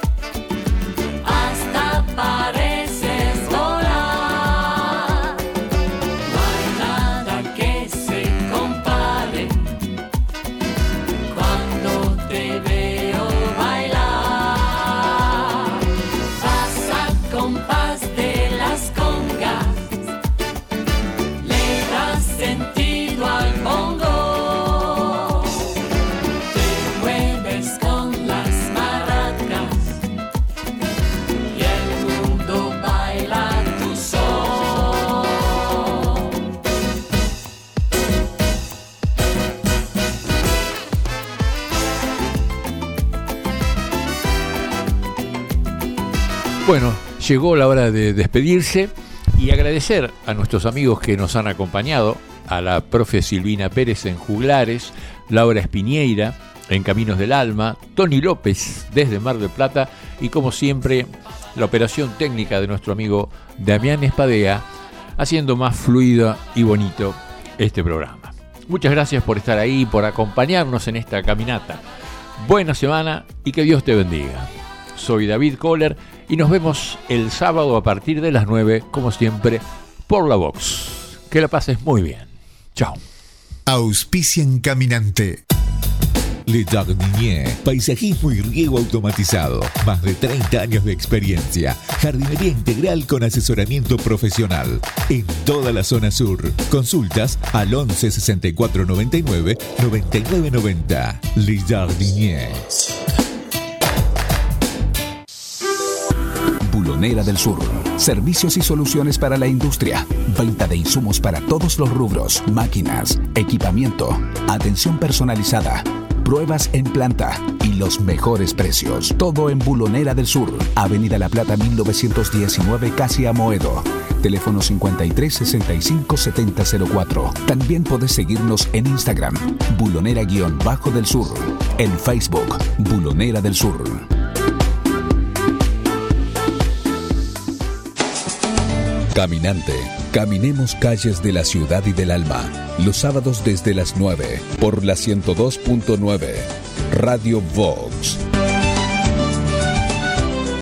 hasta pareces volar. No hay nada que se compare cuando te veo bailar. Vas al compás de las congas, le das sentido al bongo. Bueno, llegó la hora de despedirse y agradecer a nuestros amigos que nos han acompañado, a la profe Silvina Pérez en Juglares, Laura Espiñeira en Caminos del Alma, Tony López desde Mar del Plata y como siempre la operación técnica de nuestro amigo Damián Espadea, haciendo más fluido y bonito este programa. Muchas gracias por estar ahí, por acompañarnos en esta caminata. Buena semana y que Dios te bendiga. Soy David Kohler y nos vemos el sábado a partir de las 9, como siempre, por la Vox. Que la pases muy bien. Chao. Auspician Caminante. Le Jardinier, paisajismo y riego automatizado. Más de 30 años de experiencia. Jardinería integral con asesoramiento profesional. En toda la zona sur. Consultas al 11 64 99 99 90. Le Jardinier. Bulonera del Sur. Servicios y soluciones para la industria. Venta de insumos para todos los rubros. Máquinas, equipamiento, atención personalizada, pruebas en planta y los mejores precios. Todo en Bulonera del Sur. Avenida La Plata 1919, casi Amoedo. Teléfono 53 65 70 04. También podés seguirnos en Instagram, Bulonera-del Sur. En Facebook, Bulonera del Sur. Caminante, caminemos calles de la ciudad y del alma. Los sábados desde las 9 por la 102.9 Radio Vox.